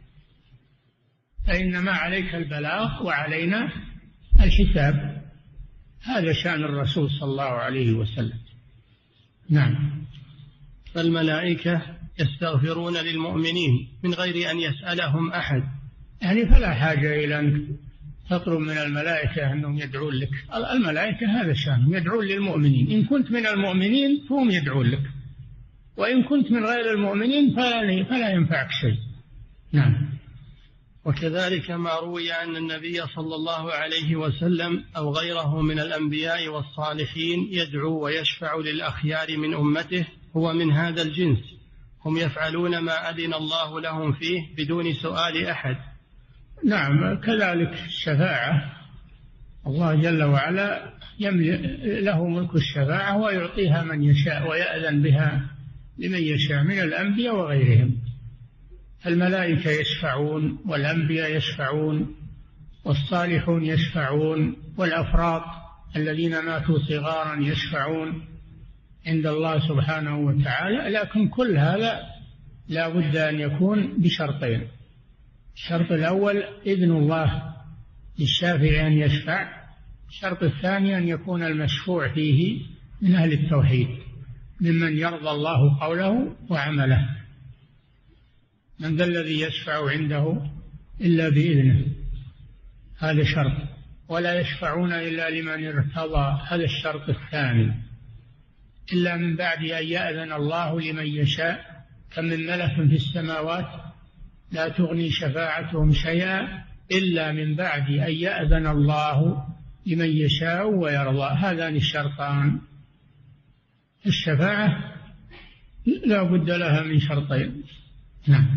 فإنما عليك البلاغ وعلينا الحساب. هذا شأن الرسول صلى الله عليه وسلم. نعم. فالملائكة يستغفرون للمؤمنين من غير أن يسألهم أحد، يعني فلا حاجة إلى أن تطلب من الملائكة أنهم يدعون لك. الملائكة هذا شأنهم، يدعون للمؤمنين، إن كنت من المؤمنين فهم يدعون لك، وإن كنت من غير المؤمنين فلا, فلا ينفعك شيء. نعم. وكذلك ما روي أن النبي صلى الله عليه وسلم أو غيره من الأنبياء والصالحين يدعو ويشفع للأخيار من أمته هو من هذا الجنس، هم يفعلون ما أذن الله لهم فيه بدون سؤال أحد. نعم. كذلك الشفاعة، الله جل وعلا له ملك الشفاعة ويعطيها من يشاء ويأذن بها لمن يشاء من الأنبياء وغيرهم. الملائكة يشفعون، والأنبياء يشفعون، والصالحون يشفعون، والأفراط الذين ماتوا صغارا يشفعون عند الله سبحانه وتعالى. لكن كل هذا لا بد أن يكون بشرطين: الشرط الأول إذن الله للشافع أن يشفع، الشرط الثاني أن يكون المشفوع فيه من أهل التوحيد ممن يرضى الله قوله وعمله. من ذا الذي يشفع عنده إلا بإذنه، هذا شرط. ولا يشفعون إلا لمن ارتضى، هذا الشرط الثاني. إلا من بعد أن يأذن الله لمن يشاء، كم من ملك في السماوات لا تغني شفاعتهم شيئا إلا من بعد أن يأذن الله لمن يشاء ويرضى. هذان الشرطان. الشفاعة لا بد لها من شرطين. نعم.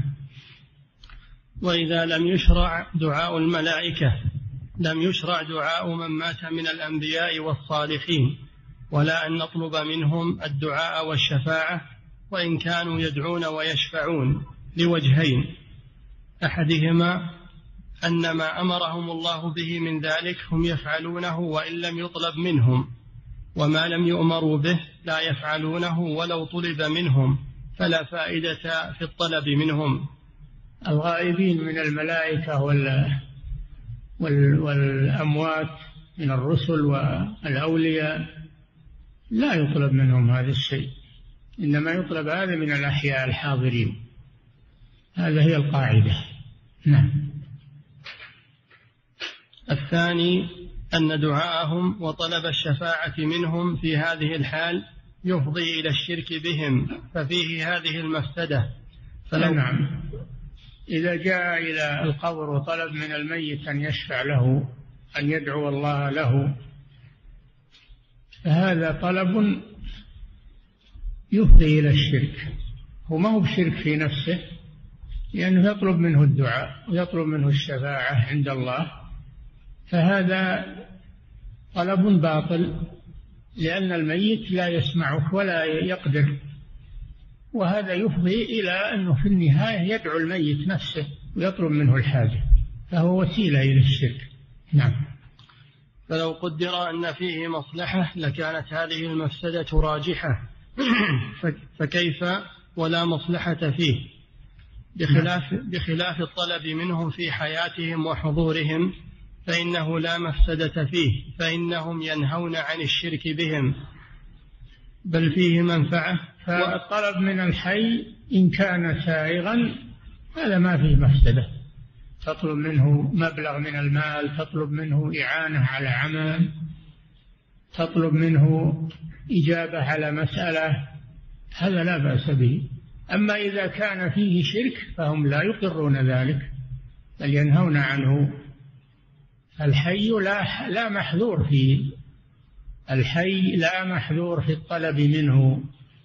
وإذا لم يشرع دعاء الملائكة لم يشرع دعاء من مات من الأنبياء والصالحين، ولا أن نطلب منهم الدعاء والشفاعة وإن كانوا يدعون ويشفعون، لوجهين: أحدهما أن ما أمرهم الله به من ذلك هم يفعلونه وإن لم يطلب منهم، وما لم يؤمروا به لا يفعلونه ولو طلب منهم، فلا فائدة في الطلب منهم. الغائبين من الملائكة والأموات من الرسل والأولياء لا يطلب منهم هذا الشيء، إنما يطلب هذا من الأحياء الحاضرين. هذا هي القاعدة. نعم. الثاني أن دعاءهم وطلب الشفاعة منهم في هذه الحال يفضي إلى الشرك بهم، ففيه هذه المفسدة. فلو نعم، إذا جاء إلى القبر وطلب من الميت أن يشفع له، أن يدعو الله له، فهذا طلب يفضي إلى الشرك، هو ما هو بشرك في نفسه، لأنه يطلب منه الدعاء ويطلب منه الشفاعة عند الله، فهذا طلب باطل، لأن الميت لا يسمعك ولا يقدر، وهذا يفضي إلى أنه في النهاية يدعو الميت نفسه ويطلب منه الحاجة، فهو وسيلة إلى الشرك. نعم. فلو قدر أن فيه مصلحة لكانت هذه المفسدة راجحة، فكيف ولا مصلحة فيه، بخلاف, بخلاف الطلب منهم في حياتهم وحضورهم فإنه لا مفسدة فيه، فإنهم ينهون عن الشرك بهم، بل فيه منفعة. فالطلب من الحي إن كان سائغا هذا ما فيه مفسدة، تطلب منه مبلغ من المال، تطلب منه إعانة على عمل، تطلب منه إجابة على مسألة، هذا لا بأس به. أما إذا كان فيه شرك فهم لا يقرون ذلك بل ينهون عنه. الحي لا, لا محذور فيه، الحي لا محذور في الطلب منه،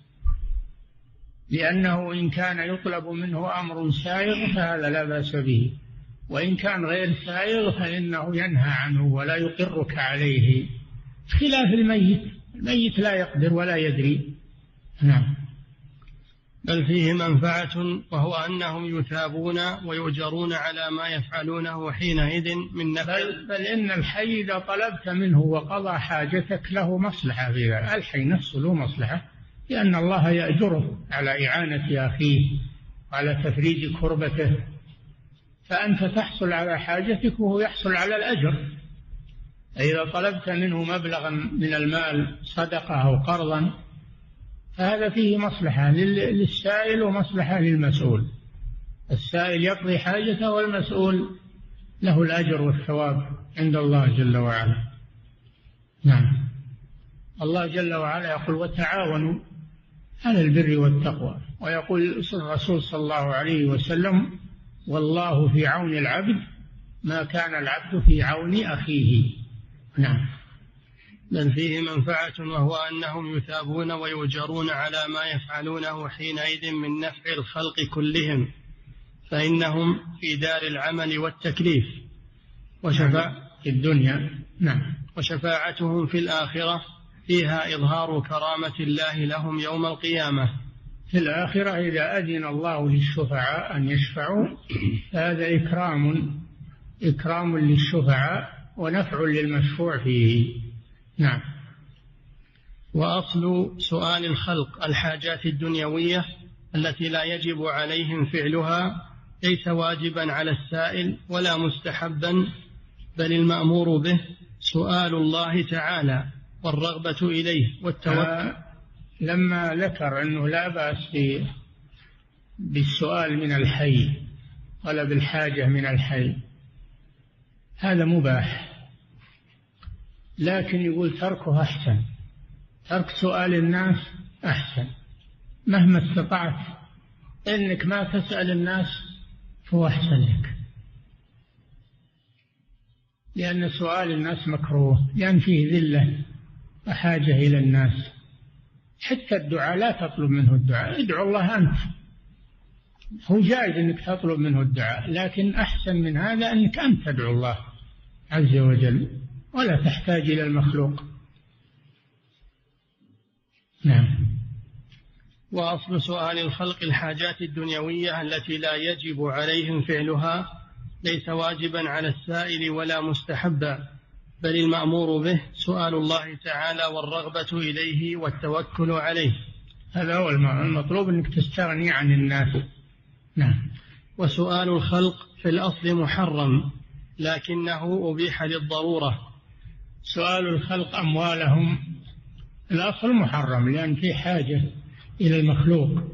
لأنه إن كان يطلب منه أمر سائغ فهذا لا بأس به، وإن كان غير سائغ فإنه ينهى عنه ولا يقرك عليه، خلاف الميت، الميت لا يقدر ولا يدري. نعم. بل فيه منفعة، وهو أنهم يثابون ويؤجرون على ما يفعلونه حينئذ من نفع. بل, بل إن الحي إذا طلبت منه وقضى حاجتك له مصلحة في ذلك، الحي نفسه له مصلحة، لأن الله يأجره على إعانة أخيه وعلى تفريج كربته، فأنت تحصل على حاجتك وهو يحصل على الأجر. إذا طلبت منه مبلغا من المال صدقة أو قرضا فهذا فيه مصلحة للسائل ومصلحة للمسؤول، السائل يقضي حاجته والمسؤول له الأجر والثواب عند الله جل وعلا. نعم. الله جل وعلا يقول وتعاونوا على البر والتقوى، ويقول الرسول صلى الله عليه وسلم والله في عون العبد ما كان العبد في عون أخيه. نعم. بل فيه منفعة، وهو أنهم يثابون ويؤجرون على ما يفعلونه حينئذ من نفع الخلق كلهم، فإنهم في دار العمل والتكليف وشفاعة في الدنيا. نعم. وشفاعتهم في الآخرة فيها إظهار كرامة الله لهم يوم القيامة. في الآخرة إذا أذن الله للشفعاء أن يشفعوا هذا إكرام إكرام للشفعاء ونفع للمشفوع فيه. نعم. وأصل سؤال الخلق الحاجات الدنيوية التي لا يجب عليهم فعلها ليس واجبا على السائل ولا مستحبا، بل المأمور به سؤال الله تعالى والرغبة إليه والتوكل. آه لما ذكر أنه لا بأس بالسؤال من الحي، طلب الحاجة من الحي، هذا مباح، لكن يقول تركه أحسن، ترك سؤال الناس أحسن مهما استطعت، إنك ما تسأل الناس فهو أحسن لك، لأن سؤال الناس مكروه، لأن فيه ذلة وحاجة إلى الناس. حتى الدعاء لا تطلب منه الدعاء، ادعو الله أنت، هو جائز أنك تطلب منه الدعاء، لكن أحسن من هذا أنك أنت تدعو الله عز وجل ولا تحتاج إلى المخلوق. نعم. وأصل سؤال الخلق الحاجات الدنيوية التي لا يجب عليهم فعلها ليس واجبا على السائل ولا مستحبا، بل المأمور به سؤال الله تعالى والرغبة إليه والتوكل عليه. هذا هو المطلوب، أنك تستغني عن الناس. نعم. وسؤال الخلق في الأصل محرم لكنه أبيح للضرورة. سؤال الخلق أموالهم الأصل محرم لأن في حاجة إلى المخلوق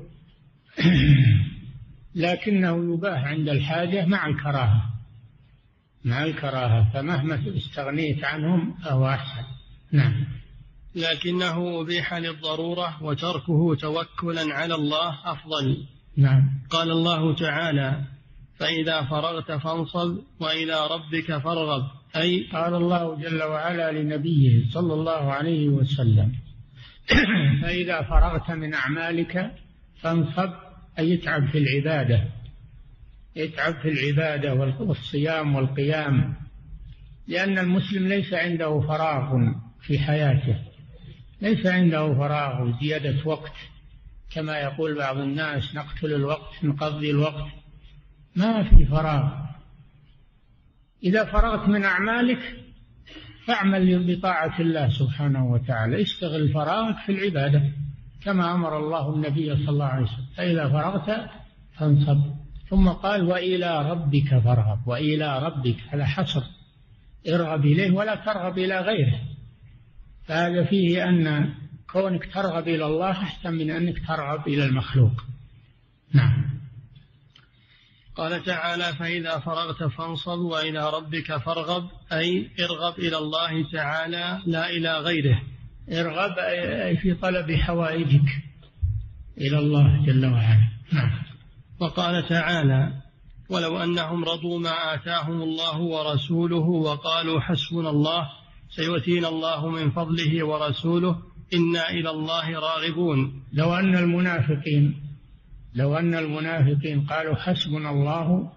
لكنه يباح عند الحاجة مع الكراهة، مع الكراهة، فمهما استغنيت عنهم فهو أحسن. نعم. لكنه أبيح للضرورة وتركه توكلا على الله أفضل. نعم. قال الله تعالى فإذا فرغت فانصب وإلى ربك فارغب، أي قال الله جل وعلا لنبيه صلى الله عليه وسلم فإذا فرغت من أعمالك فانصب أي يتعب في العبادة، يتعب في العبادة والصيام والقيام، لأن المسلم ليس عنده فراغ في حياته، ليس عنده فراغ وزيادة وقت كما يقول بعض الناس: نقتل الوقت نقضي الوقت. ما في فراغ. إذا فرغت من أعمالك فاعمل بطاعة الله سبحانه وتعالى، اشتغل فراغك في العبادة كما أمر الله النبي صلى الله عليه وسلم: فإذا فرغت فانصب. ثم قال: وإلى ربك فارغب. وإلى ربك على حصر، ارغب إليه ولا ترغب إلى غيره. فهذا فيه أن كونك ترغب إلى الله أحسن من أنك ترغب إلى المخلوق. نعم. قال تعالى: فإذا فرغت فانصب وإلى ربك فارغب، أي ارغب إلى الله تعالى لا إلى غيره. ارغب أي في طلب حوائجك إلى الله جل وعلا. نعم. وقال تعالى: ولو أنهم رضوا ما آتاهم الله ورسوله وقالوا حسبنا الله سيؤتينا الله من فضله ورسوله إنا إلى الله راغبون. لو أن المنافقين لو أن المنافقين قالوا حسبنا الله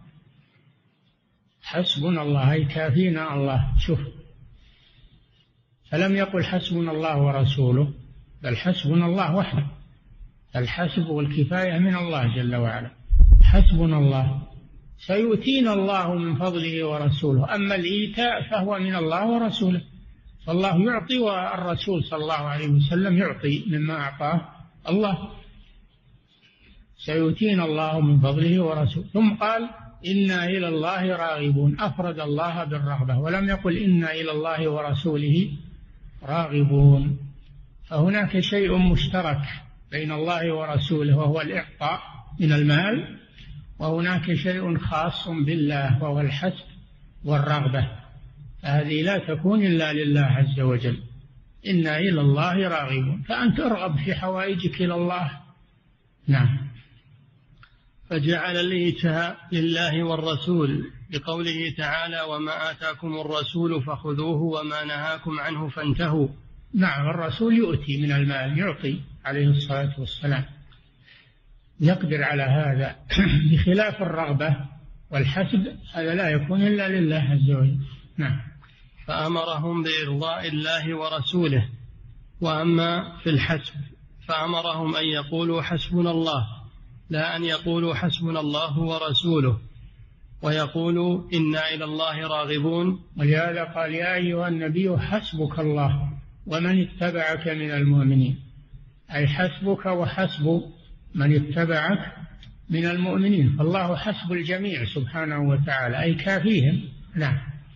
حسبنا الله أي كافينا الله، شوف، فلم يقل حسبنا الله ورسوله، بل حسبنا الله وحده. الحسب والكفاية من الله جل وعلا. حسبنا الله سيؤتينا الله من فضله ورسوله. أما الإيتاء فهو من الله ورسوله، فالله يعطي والرسول صلى الله عليه وسلم يعطي مما أعطاه الله. سيؤتينا الله من فضله ورسوله. ثم قال: إنا إلى الله راغبون. أفرد الله بالرغبة ولم يقل إنا إلى الله ورسوله راغبون. فهناك شيء مشترك بين الله ورسوله وهو الإعطاء من المال، وهناك شيء خاص بالله وهو الحسب والرغبة. هذه لا تكون إلا لله عز وجل. إنا إلى الله راغبون، فأنت ارغب في حوائجك إلى الله. نعم. فجعل الإيتاء لله والرسول بقوله تعالى: وما آتاكم الرسول فخذوه وما نهاكم عنه فانتهوا. نعم، الرسول يؤتي من المال، يعطي عليه الصلاة والسلام، يقدر على هذا. بخلاف الرغبة والحسب هذا لا يكون إلا لله عز وجل. نعم. فأمرهم بإرضاء الله ورسوله. وأما في الحسب فأمرهم أن يقولوا حسبنا الله، لا أن يقولوا حسبنا الله ورسوله، ويقولوا إنا إلى الله راغبون. ولهذا قال: يا أيها النبي حسبك الله ومن اتبعك من المؤمنين، أي حسبك وحسب من اتبعك من المؤمنين، فالله حسب الجميع سبحانه وتعالى، أي كافيهم. نعم.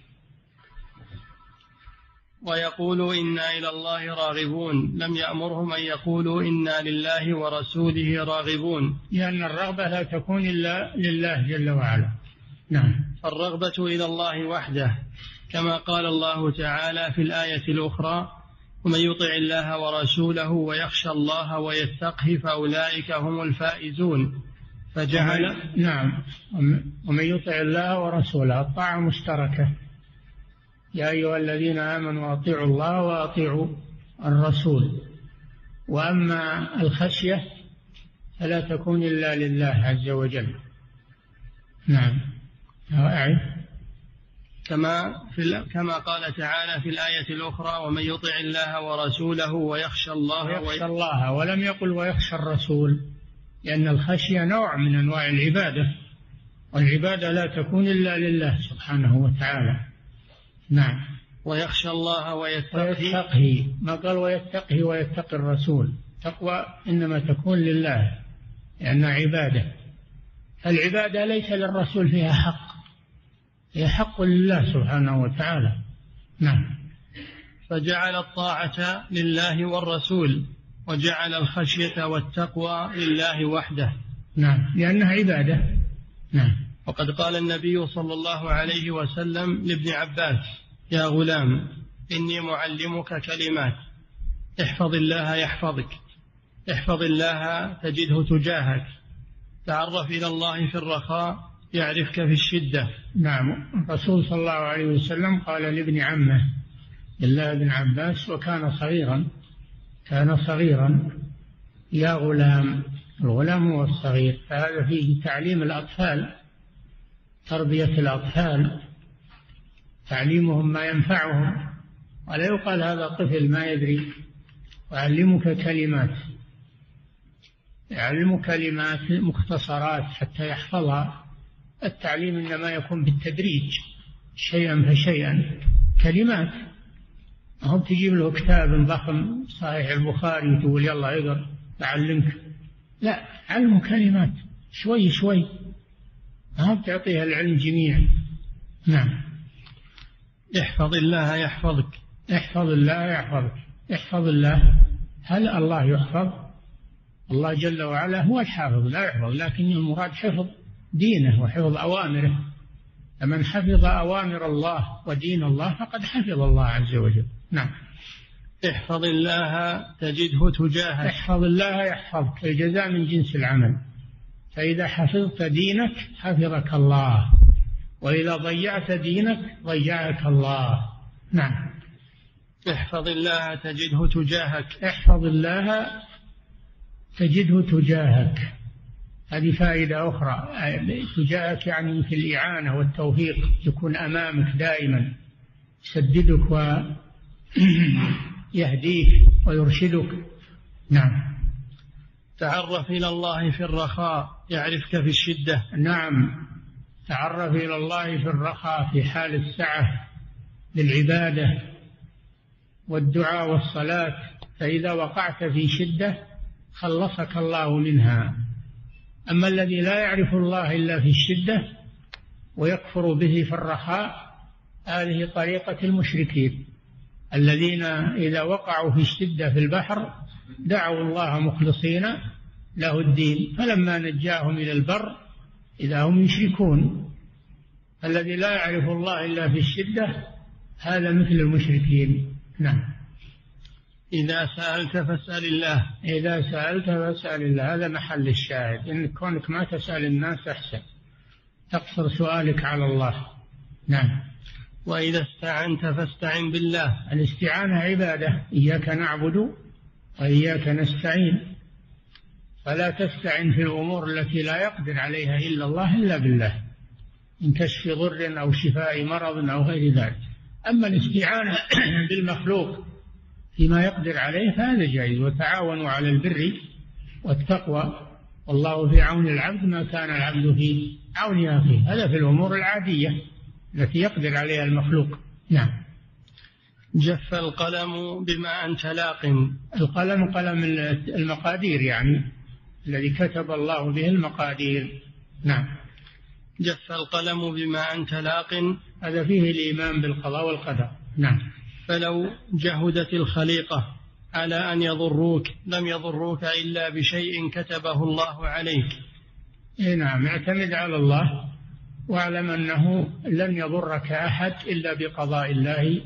ويقولوا إنا إلى الله راغبون، لم يأمرهم أن يقولوا إنا لله ورسوله راغبون، لأن الرغبة لا تكون إلا لله جل وعلا. نعم. الرغبة إلى الله وحده، كما قال الله تعالى في الآية الأخرى: ومن يطع الله ورسوله ويخشى الله ويتقه فأولئك هم الفائزون. فجعل نعم ومن يطع الله ورسوله، الطاعة مشتركة. يا أيها الذين آمنوا أطيعوا الله وأطيعوا الرسول. وأما الخشية فلا تكون إلا لله عز وجل. نعم. أعد. كما في كما قال تعالى في الآية الأخرى: ومن يطع الله ورسوله ويخشى الله ويخشى الله، ولم يقل ويخشى الرسول، لأن الخشية نوع من أنواع العبادة، والعبادة لا تكون إلا لله سبحانه وتعالى. نعم. ويخشى الله ويتقي، ويتقي، ما قال ويتقي ويتقي الرسول. تقوى إنما تكون لله لأنها عبادة، فالعبادة ليس للرسول فيها حق، هي حق لله سبحانه وتعالى. نعم. فجعل الطاعة لله والرسول، وجعل الخشية والتقوى لله وحده. نعم، لأنها عبادة. نعم. وقد قال النبي صلى الله عليه وسلم لابن عباس: يا غلام إني معلمك كلمات، احفظ الله يحفظك، احفظ الله تجده تجاهك، تعرف إلى الله في الرخاء يعرفك في الشدة. نعم. الرسول صلى الله عليه وسلم قال لابن عمه الله بن عباس، وكان صغيرا كان صغيرا: يا غلام الغلام هو الصغير. فهذا فيه تعليم الأطفال، تربية الأطفال، تعليمهم ما ينفعهم، ولا يقال هذا طفل ما يدري. وأعلمك كلمات، يعلم كلمات مختصرات حتى يحفظها. التعليم إنما يكون بالتدريج، شيئا فشيئا، كلمات. هم تجيب له كتاب ضخم صحيح البخاري وتقول يلا اقرأ أعلمك، لا، علمه كلمات شوي شوي، ما بتعطيها العلم جميعا. نعم. احفظ الله يحفظك. احفظ الله يحفظك. احفظ الله. هل الله يحفظ؟ الله جل وعلا هو الحافظ لا يحفظ، لكن المراد حفظ دينه وحفظ أوامره. فمن حفظ أوامر الله ودين الله فقد حفظ الله عز وجل. نعم. احفظ الله تجده تجاهك. احفظ الله يحفظك، الجزاء من جنس العمل. فإذا حفظت دينك حفظك الله، وإذا ضيعت دينك ضيعك الله. نعم. احفظ الله تجده تجاهك. احفظ الله تجده تجاهك، هذه فائدة أخرى. تجاهك يعني في الإعانة والتوفيق، يكون أمامك دائما، يسددك ويهديك ويرشدك. نعم. تعرف إلى الله في الرخاء يعرفك في الشدة. نعم. تعرف إلى الله في الرخاء، في حال السعة للعبادة والدعاء والصلاة، فإذا وقعت في شدة خلصك الله منها. أما الذي لا يعرف الله إلا في الشدة ويكفر به في الرخاء، هذه طريقة المشركين الذين إذا وقعوا في الشدة في البحر دعوا الله مخلصين له الدين، فلما نجاهم إلى البر إذا هم يشركون. الذي لا يعرف الله إلا في الشدة هذا مثل المشركين. نعم. إذا سألت فاسأل الله. إذا سألت فاسأل الله، هذا محل الشاهد، إن كونك ما تسأل الناس أحسن، تقصر سؤالك على الله. نعم. وإذا استعنت فاستعن بالله. الاستعانة عبادة، إياك نعبد وإياك نستعين، فلا تستعن في الأمور التي لا يقدر عليها إلا الله إلا بالله، من كشف ضر أو شفاء مرض أو غير ذلك. أما الاستعانة بالمخلوق فيما يقدر عليه فهذا جائز. وتعاونوا على البر والتقوى والله في عون العبد ما كان العبد في عون أخيه، هذا في الأمور العادية التي يقدر عليها المخلوق. نعم. جف القلم بما أنت لاق. القلم قلم المقادير، يعني الذي كتب الله به المقادير. نعم. جف القلم بما أنت لاق، هذا فيه الإيمان بالقضاء والقدر. نعم. فلو جهدت الخليقة على أن يضروك لم يضروك إلا بشيء كتبه الله عليك. إيه نعم. اعتمد على الله واعلم أنه لن يضرك أحد إلا بقضاء الله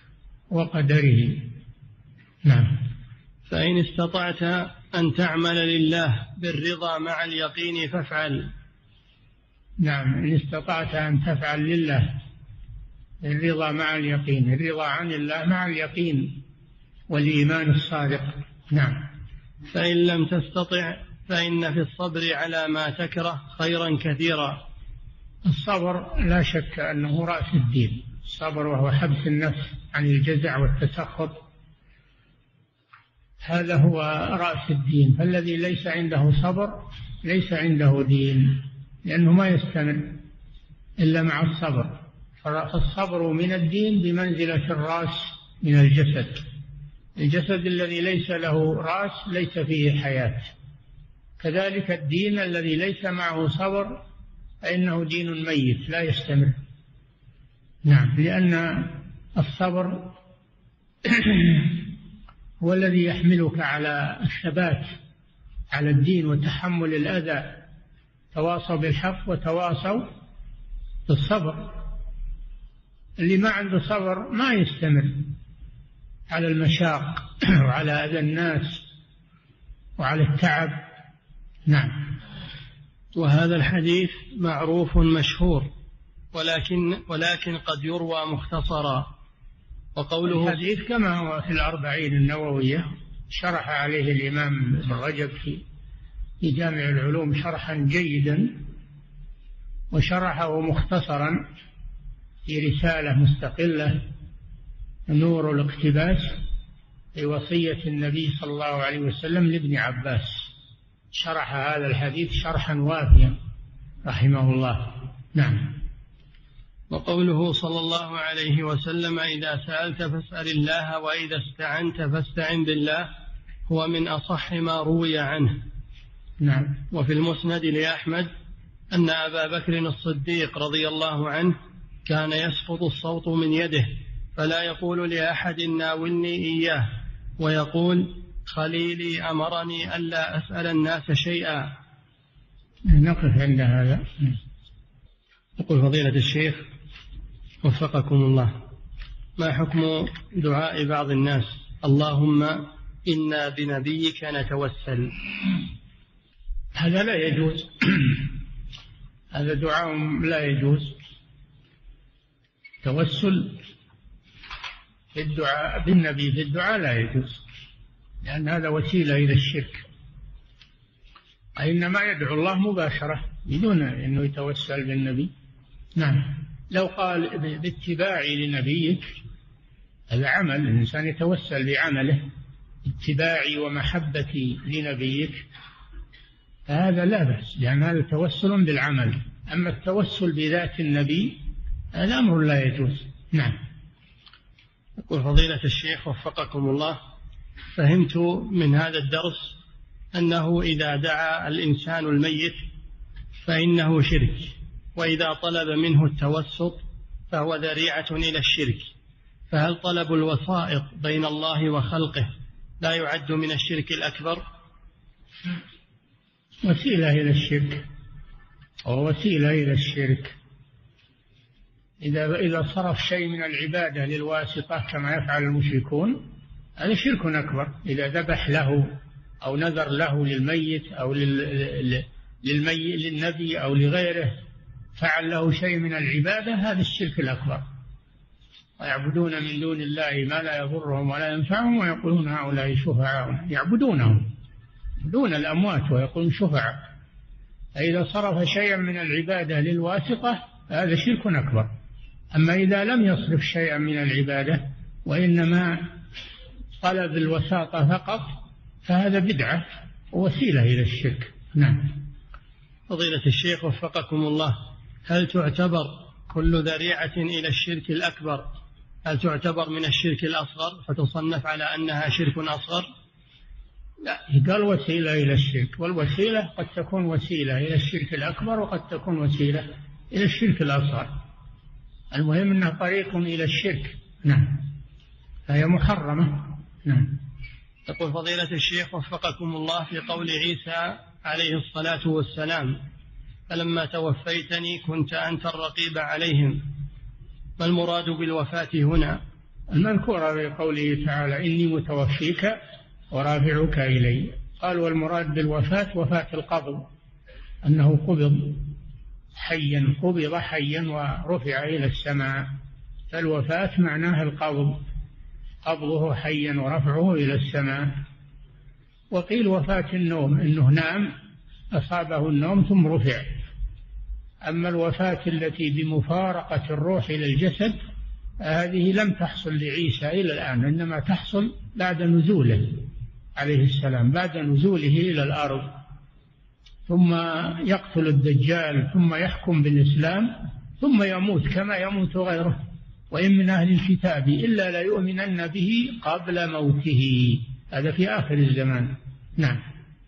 وقدره. نعم. فإن استطعت أن تعمل لله بالرضا مع اليقين فافعل. نعم. إن استطعت أن تفعل لله الرضا مع اليقين، الرضا عن الله مع اليقين والإيمان الصادق. نعم. فإن لم تستطع فإن في الصبر على ما تكره خيرا كثيرا. الصبر لا شك أنه رأس الدين، الصبر وهو حبس النفس عن الجزع والتسخط، هذا هو رأس الدين. فالذي ليس عنده صبر ليس عنده دين، لأنه ما يستمر إلا مع الصبر. فالصبر من الدين بمنزلة الرأس من الجسد. الجسد الذي ليس له رأس ليس فيه حياة، كذلك الدين الذي ليس معه صبر فإنه دين ميت لا يستمر. نعم. لأن الصبر هو الذي يحملك على الثبات على الدين وتحمل الأذى. تواصوا بالحق وتواصوا بالصبر. اللي ما عنده صبر ما يستمر على المشاق وعلى أذى الناس وعلى التعب. نعم. وهذا الحديث معروف مشهور، ولكن ولكن قد يروى مختصرا. وقوله الحديث كما هو في الأربعين النووية شرح عليه الإمام ابن رجب في في جامع العلوم شرحا جيدا، وشرحه مختصرا في رسالة مستقلة نور الاقتباس في وصية النبي صلى الله عليه وسلم لابن عباس. شرح هذا الحديث شرحا وافيا رحمه الله. نعم. وقوله صلى الله عليه وسلم إذا سألت فاسأل الله وإذا استعنت فاستعن بالله هو من أصح ما روي عنه. نعم. وفي المسند لأحمد أن أبا بكر الصديق رضي الله عنه كان يسقط الصوت من يده فلا يقول لأحد ناولني إياه، ويقول خليلي أمرني ألا أسأل الناس شيئا. نقف عند هذا. يقول فضيلة الشيخ وفقكم الله، ما حكم دعاء بعض الناس اللهم إنا بنبيك نتوسل؟ هذا لا يجوز. هذا دعاء لا يجوز. توسل في الدعاء بالنبي في الدعاء لا يجوز، لأن هذا وسيلة إلى الشرك. إنما يدعو الله مباشرة بدون أنه يتوسل بالنبي. نعم. لو قال باتباعي لنبيك، هذا عمل، الإنسان يتوسل بعمله، اتباعي ومحبتي لنبيك، فهذا لا بأس، لأن هذا توسل بالعمل. أما التوسل بذات النبي هذا أمر لا يجوز. نعم. يقول فضيلة الشيخ وفقكم الله، فهمت من هذا الدرس أنه إذا دعا الإنسان الميت فإنه شرك، وإذا طلب منه التوسط فهو ذريعة إلى الشرك، فهل طلب الوسائط بين الله وخلقه لا يعد من الشرك الأكبر؟ وسيلة إلى الشرك، أو وسيلة إلى الشرك. إذا إذا صرف شيء من العبادة للواسطة كما يفعل المشركون هذا شرك أكبر. إذا ذبح له أو نذر له للميت أو للميت للنبي أو لغيره، فعل له شيء من العبادة، هذا الشرك الأكبر. ويعبدون من دون الله ما لا يضرهم ولا ينفعهم ويقولون هؤلاء شفعاء، يعبدونهم دون الأموات ويقولون شفعاء. فإذا صرف شيئا من العبادة للواسطة هذا شرك أكبر. أما إذا لم يصرف شيئا من العبادة وإنما طلب الوساطة فقط فهذا بدعة ووسيلة إلى الشرك. نعم. فضيلة الشيخ وفقكم الله، هل تعتبر كل ذريعة إلى الشرك الأكبر هل تعتبر من الشرك الأصغر فتصنف على أنها شرك أصغر؟ لا، قال وسيلة إلى الشرك، والوسيلة قد تكون وسيلة إلى الشرك الأكبر وقد تكون وسيلة إلى الشرك الأصغر. المهم أنها طريق إلى الشرك. نعم. فهي محرمة. نعم. يقول فضيلة الشيخ وفقكم الله، في قول عيسى عليه الصلاة والسلام فلما توفيتني كنت أنت الرقيب عليهم، ما المراد بالوفاة هنا؟ المذكورة في قوله تعالى إني متوفيك ورافعك إلي. قال والمراد بالوفاة وفاة القبض، أنه قبض حيا، قبض حيا ورفع إلى السماء، فالوفاة معناها القبض، قبضه حيا ورفعه إلى السماء. وقيل وفاة النوم، إنه نام أصابه النوم ثم رفع. أما الوفاة التي بمفارقة الروح إلى الجسد هذه لم تحصل لعيسى إلى الآن، إنما تحصل بعد نزوله عليه السلام، بعد نزوله إلى الأرض، ثم يقتل الدجال ثم يحكم بالإسلام ثم يموت كما يموت غيره. وإن من أهل الكتاب إلا ليؤمنن به قبل موته، هذا في آخر الزمان. نعم.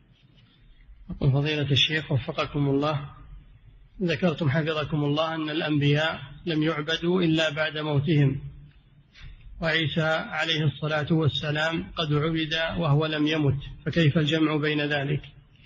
يقول فضيلة الشيخ وفقكم الله، ذكرتم حفظكم الله أن الأنبياء لم يعبدوا إلا بعد موتهم، وعيسى عليه الصلاة والسلام قد عبد وهو لم يمت، فكيف الجمع بين ذلك؟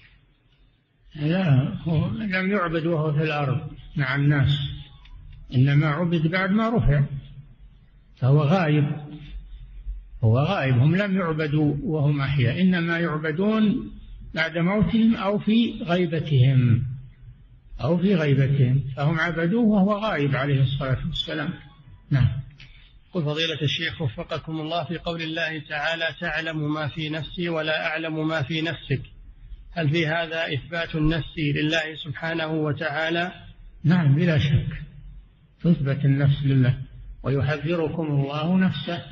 لا، هو لم يعبد وهو في الأرض مع الناس، إنما عبد بعد ما رفع، فهو غائب، هو غائب. هم لم يعبدوا وهم أحياء، إنما يعبدون بعد موتهم أو في غيبتهم أو في غيبتهم فهم عبدوه وهو غائب عليه الصلاة والسلام. نعم. قل فضيلة الشيخ وفقكم الله، في قول الله تعالى تعلم ما في نفسي ولا أعلم ما في نفسك، هل في هذا إثبات النفس لله سبحانه وتعالى؟ نعم بلا شك تثبت النفس لله، ويحذركم الله نفسه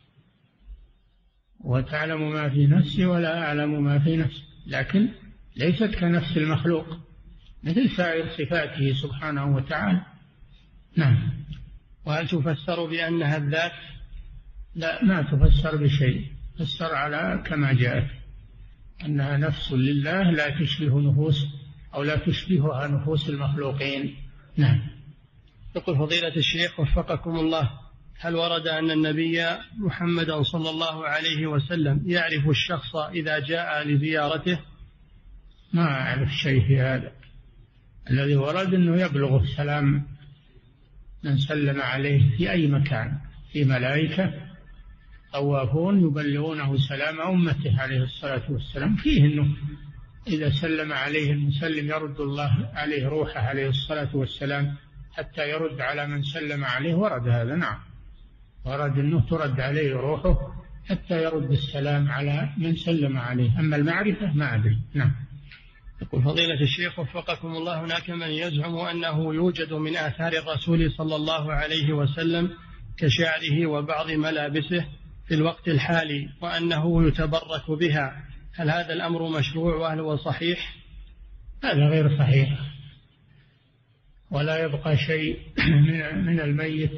وتعلم ما في نفسي ولا أعلم ما في نفسي، لكن ليست كنفس المخلوق مثل سائر صفاته سبحانه وتعالى. نعم. وهل تفسر بأنها الذات؟ لا، ما تفسر بشيء، تفسر على كما جاءت أنها نفس لله لا تشبه نفوس أو لا تشبهها نفوس المخلوقين. نعم. يقول فضيلة الشيخ وفقكم الله، هل ورد أن النبي محمدا صلى الله عليه وسلم يعرف الشخص إذا جاء لزيارته؟ ما أعرف شيء في هذا. الذي ورد أنه يبلغ السلام من سلم عليه في أي مكان، في ملائكة طوافون يبلغونه سلام أمته عليه الصلاة والسلام، فيه أنه إذا سلم عليه المسلم يرد الله عليه روحه عليه الصلاة والسلام حتى يرد على من سلم عليه، ورد هذا. نعم، ورد أنه ترد عليه روحه حتى يرد السلام على من سلم عليه، أما المعرفة ما أدري. نعم. يقول فضيلة الشيخ وفقكم الله، هناك من يزعم أنه يوجد من آثار الرسول صلى الله عليه وسلم كشعره وبعض ملابسه في الوقت الحالي وأنه يتبرك بها، هل هذا الأمر مشروع وهل هو صحيح؟ هذا غير صحيح، ولا يبقى شيء من الميت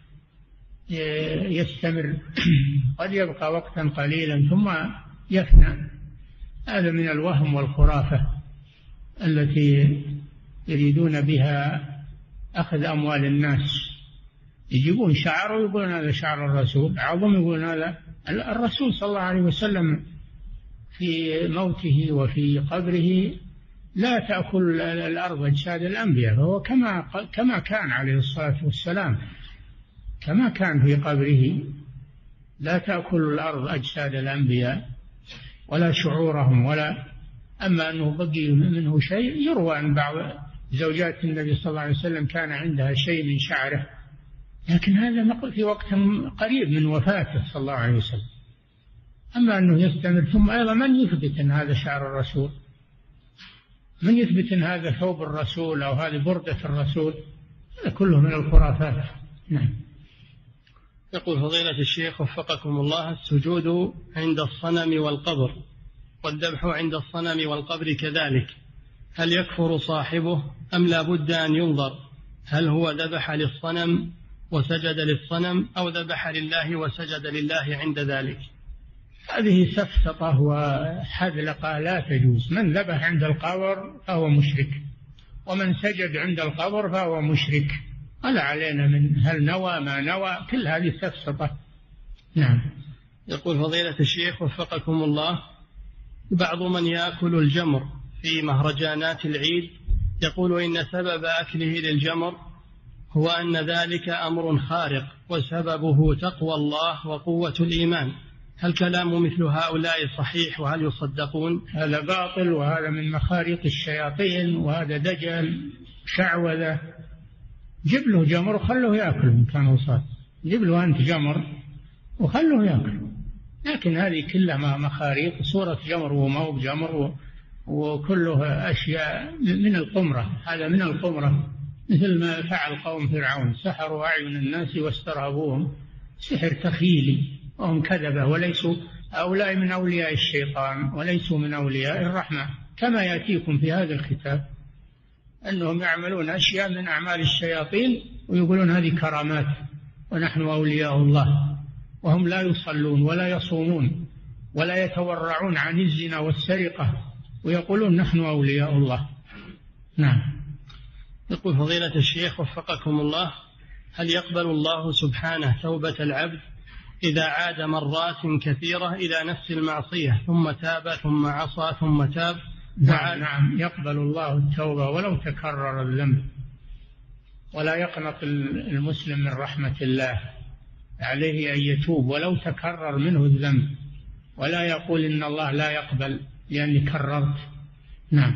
يستمر، قد يبقى وقتا قليلا ثم يفنى. هذا من الوهم والخرافة التي يريدون بها أخذ أموال الناس. يجيبون شعر ويقولون هذا شعر الرسول، عظم يقولون هذا الرسول صلى الله عليه وسلم في موته وفي قبره لا تأكل الأرض أجساد الأنبياء، فهو كما كما كان عليه الصلاة والسلام، كما كان في قبره لا تأكل الأرض أجساد الأنبياء ولا شعورهم ولا. أما أنه بقي منه شيء، يروى أن بعض زوجات النبي صلى الله عليه وسلم كان عندها شيء من شعره، لكن هذا في وقت قريب من وفاته صلى الله عليه وسلم. أما أنه يستمر، ثم أيضا من يثبت أن هذا شعر الرسول؟ من يثبت أن هذا ثوب الرسول أو هذه بردة الرسول؟ هذا كله من الخرافات. نعم. يقول فضيلة الشيخ وفقكم الله، السجود عند الصنم والقبر والذبح عند الصنم والقبر كذلك، هل يكفر صاحبه أم لا بد أن ينظر هل هو ذبح للصنم وسجد للصنم أو ذبح لله وسجد لله عند ذلك؟ هذه سفسطة وحذلقة لا تجوز. من ذبح عند القبر فهو مشرك، ومن سجد عند القبر فهو مشرك، ولا علينا من هل نوى ما نوى، كل هذه سفسطة. نعم. يقول فضيلة الشيخ وفقكم الله، بعض من يأكل الجمر في مهرجانات العيد يقول إن سبب أكله للجمر هو أن ذلك أمر خارق وسببه تقوى الله وقوة الإيمان، هل كلام مثل هؤلاء صحيح وهل يصدقون؟ هذا باطل، وهذا من مخاريق الشياطين، وهذا دجل شعوذة. جيب له جمر وخله يأكل إن كان وصاد، جيب له أنت جمر وخله يأكل، لكن هذه كلها مخاريق، صورة جمر وما هو بجمر وكله أشياء من القمرة. هذا من القمرة، مثل ما فعل قوم فرعون، سحروا أعين الناس واسترهبوهم، سحر تخيلي، وهم كذبة، وليسوا أولئك من أولياء الشيطان وليسوا من أولياء الرحمن، كما يأتيكم في هذا الكتاب أنهم يعملون أشياء من أعمال الشياطين ويقولون هذه كرامات ونحن أولياء الله، وهم لا يصلون ولا يصومون ولا يتورعون عن الزنا والسرقة، ويقولون نحن أولياء الله. نعم. يقول فضيلة الشيخ وفقكم الله، هل يقبل الله سبحانه توبة العبد إذا عاد مرات كثيرة إلى نفس المعصية ثم تاب ثم عصى ثم تاب؟ نعم, نعم يقبل الله التوبة ولو تكرر الذنب، ولا يقنط المسلم من رحمة الله، عليه أن يتوب ولو تكرر منه الذنب، ولا يقول إن الله لا يقبل لأني كررت. نعم.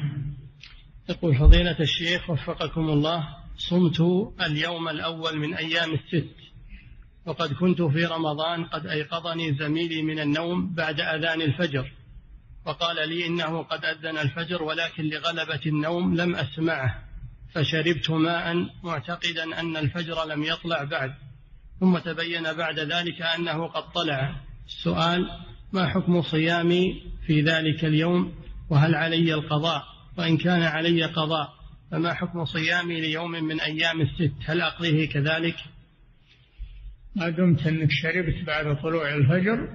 يقول فضيلة الشيخ وفقكم الله، صمت اليوم الأول من أيام الست، وقد كنت في رمضان قد أيقظني زميلي من النوم بعد أذان الفجر، وقال لي إنه قد أذن الفجر ولكن لغلبة النوم لم أسمعه، فشربت ماء معتقدا أن الفجر لم يطلع بعد، ثم تبين بعد ذلك أنه قد طلع. السؤال: ما حكم صيامي في ذلك اليوم، وهل علي القضاء؟ وإن كان علي قضاء فما حكم صيامي ليوم من أيام الست، هل أقضيه كذلك؟ ما دمت أنك شربت بعد طلوع الفجر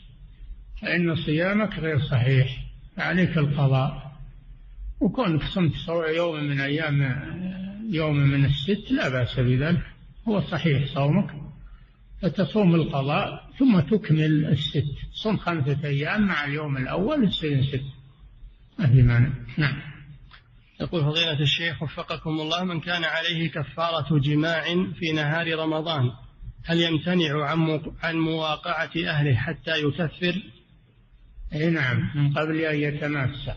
فإن صيامك غير صحيح، عليك القضاء. وكونك صمت يوم من أيام يوم من الست لا بأس بذلك، هو صحيح صومك، فتصوم القضاء ثم تكمل الست، صم خمسة أيام مع اليوم الأول يصير ست، ما في مانع. نعم. يقول فضيلة الشيخ وفقكم الله: من كان عليه كفارة جماع في نهار رمضان هل يمتنع عن مواقعة أهله حتى يكفر؟ أي نعم، من قبل أن يتماسى،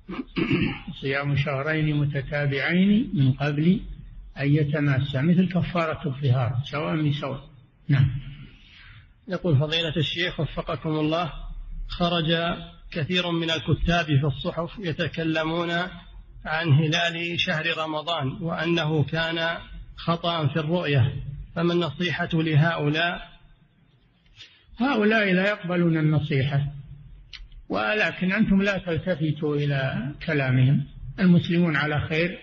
صيام شهرين متتابعين من قبل أن يتماسى، مثل كفارة الظهار، سواء بسواء. نعم. يقول فضيلة الشيخ وفقكم الله: خرج كثير من الكتاب في الصحف يتكلمون عن هلال شهر رمضان وأنه كان خطأ في الرؤية، فما النصيحة لهؤلاء؟ هؤلاء لا يقبلون النصيحة، ولكن أنتم لا تلتفتوا إلى كلامهم. المسلمون على خير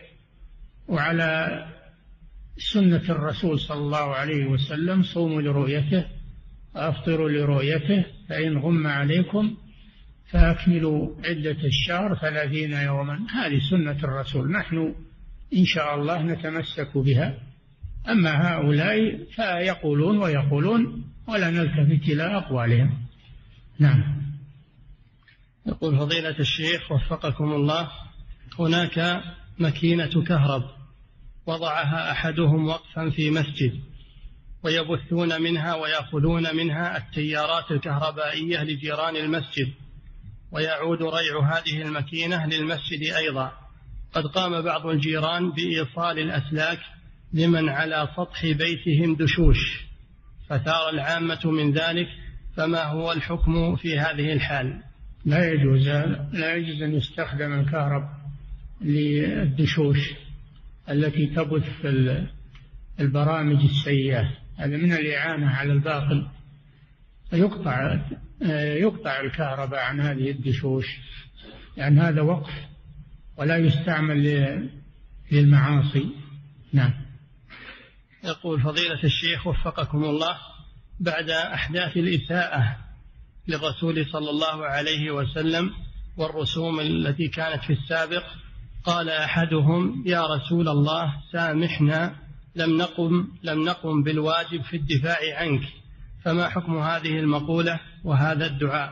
وعلى سنة الرسول صلى الله عليه وسلم: صوموا لرؤيته وأفطروا لرؤيته، فإن غم عليكم فأكملوا عدة الشهر ثلاثين يوما. هذه سنة الرسول، نحن إن شاء الله نتمسك بها. أما هؤلاء فيقولون ويقولون ولا نلتفت إلى أقوالهم. نعم. يقول فضيلة الشيخ وفقكم الله: هناك ماكينة كهرب وضعها أحدهم وقفا في مسجد، ويبثون منها ويأخذون منها التيارات الكهربائية لجيران المسجد، ويعود ريع هذه الماكينة للمسجد أيضا. قد قام بعض الجيران بإيصال الأسلاك لمن على سطح بيتهم دشوش، فثار العامة من ذلك، فما هو الحكم في هذه الحال؟ لا يجوز لا يجوز أن يستخدم الكهرب للدشوش التي تبث البرامج السيئة، هذا من الإعانة على الباطل. يقطع يقطع الكهرباء عن هذه الدشوش، لأن يعني هذا وقف ولا يستعمل للمعاصي. نعم. يقول فضيلة الشيخ وفقكم الله: بعد أحداث الإساءة للرسول صلى الله عليه وسلم والرسوم التي كانت في السابق، قال أحدهم: يا رسول الله سامحنا، لم نقم لم نقم بالواجب في الدفاع عنك، فما حكم هذه المقولة وهذا الدعاء؟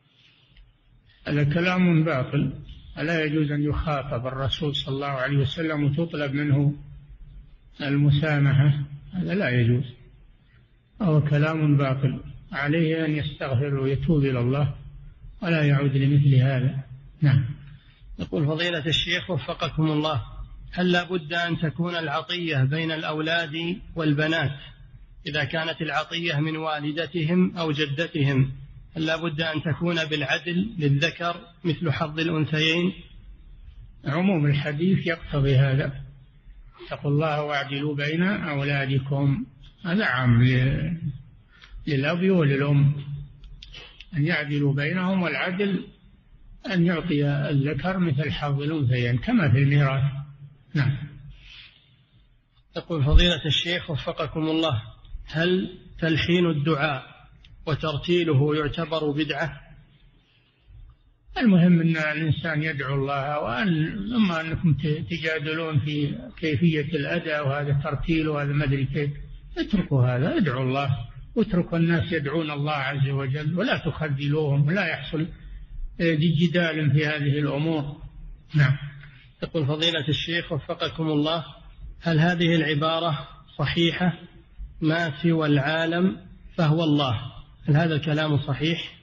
هذا كلام باطل، لا يجوز أن يخاطب الرسول صلى الله عليه وسلم وتطلب منه المسامحة، هذا لا يجوز، هو كلام باطل، عليه أن يستغفر ويتوب إلى الله ولا يعود لمثل هذا. نعم. يقول فضيلة الشيخ وفقكم الله: هل لا بد أن تكون العطية بين الأولاد والبنات؟ إذا كانت العطية من والدتهم أو جدتهم هل لا بد أن تكون بالعدل للذكر مثل حظ الأنثيين؟ عموم الحديث يقتضي هذا: اتقوا الله واعدلوا بين أولادكم، هذا عام للأب وللأم أن يعدلوا بينهم، والعدل أن يعطي الذكر مثل حظ الأنثيين كما في الميراث. نعم. يقول فضيلة الشيخ وفقكم الله: هل تلحين الدعاء وترتيله يعتبر بدعة؟ المهم أن الإنسان يدعو الله، وأن أما أنكم تجادلون في كيفية الأداء وهذا ترتيل وهذا ما أدري كيف، اتركوا هذا، ادعوا الله واتركوا الناس يدعون الله عز وجل، ولا تخذلوهم ولا يحصل جدال في هذه الأمور. نعم. يقول فضيلة الشيخ وفقكم الله: هل هذه العبارة صحيحة: ما سوى العالم فهو الله، هل هذا الكلام صحيح؟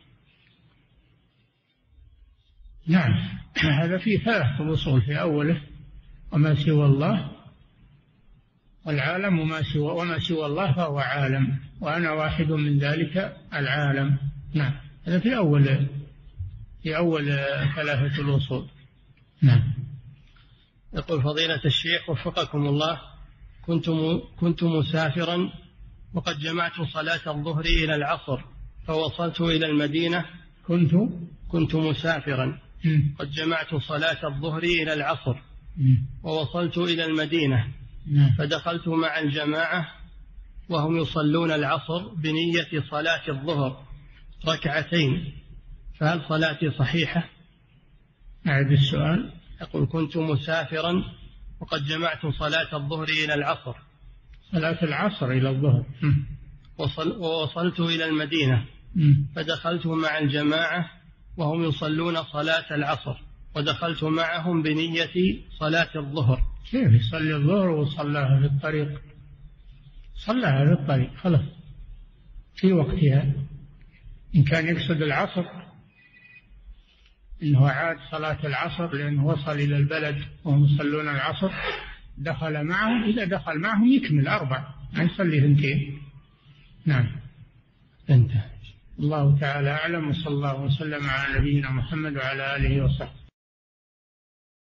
نعم، هذا فيه ثلاث أصول: في أوله وما سوى الله، والعالم وما سوى وما سوى الله فهو عالم، وأنا واحد من ذلك العالم. نعم، هذا في أول في أول ثلاثة الوصول. نعم. يقول فضيلة الشيخ وفقكم الله، كنت كنت مسافرا وقد جمعت صلاة الظهر إلى العصر فوصلت إلى المدينة. كنت كنت مسافرا م. قد جمعت صلاة الظهر إلى العصر م. ووصلت إلى المدينة م. فدخلت مع الجماعة وهم يصلون العصر بنية صلاة الظهر ركعتين، فهل صلاتي صحيحة؟ أعد السؤال. يقول كنت مسافرا وقد جمعت صلاة الظهر إلى العصر. صلاة العصر إلى الظهر. وصل ووصلت إلى المدينة م. فدخلت مع الجماعة وهم يصلون صلاة العصر ودخلت معهم بنية صلاة الظهر. كيف يصلي الظهر وصلاها في الطريق؟ صلاها في الطريق خلاص في وقتها. إن كان يقصد العصر إنه عاد صلاة العصر لأنه وصل إلى البلد وهم يصلون العصر دخل معهم، إذا دخل معهم يكمل أربع ما يصلي ثنتين. نعم. انتهى. الله تعالى أعلم، وصلى الله وسلم على نبينا محمد وعلى آله وصحبه.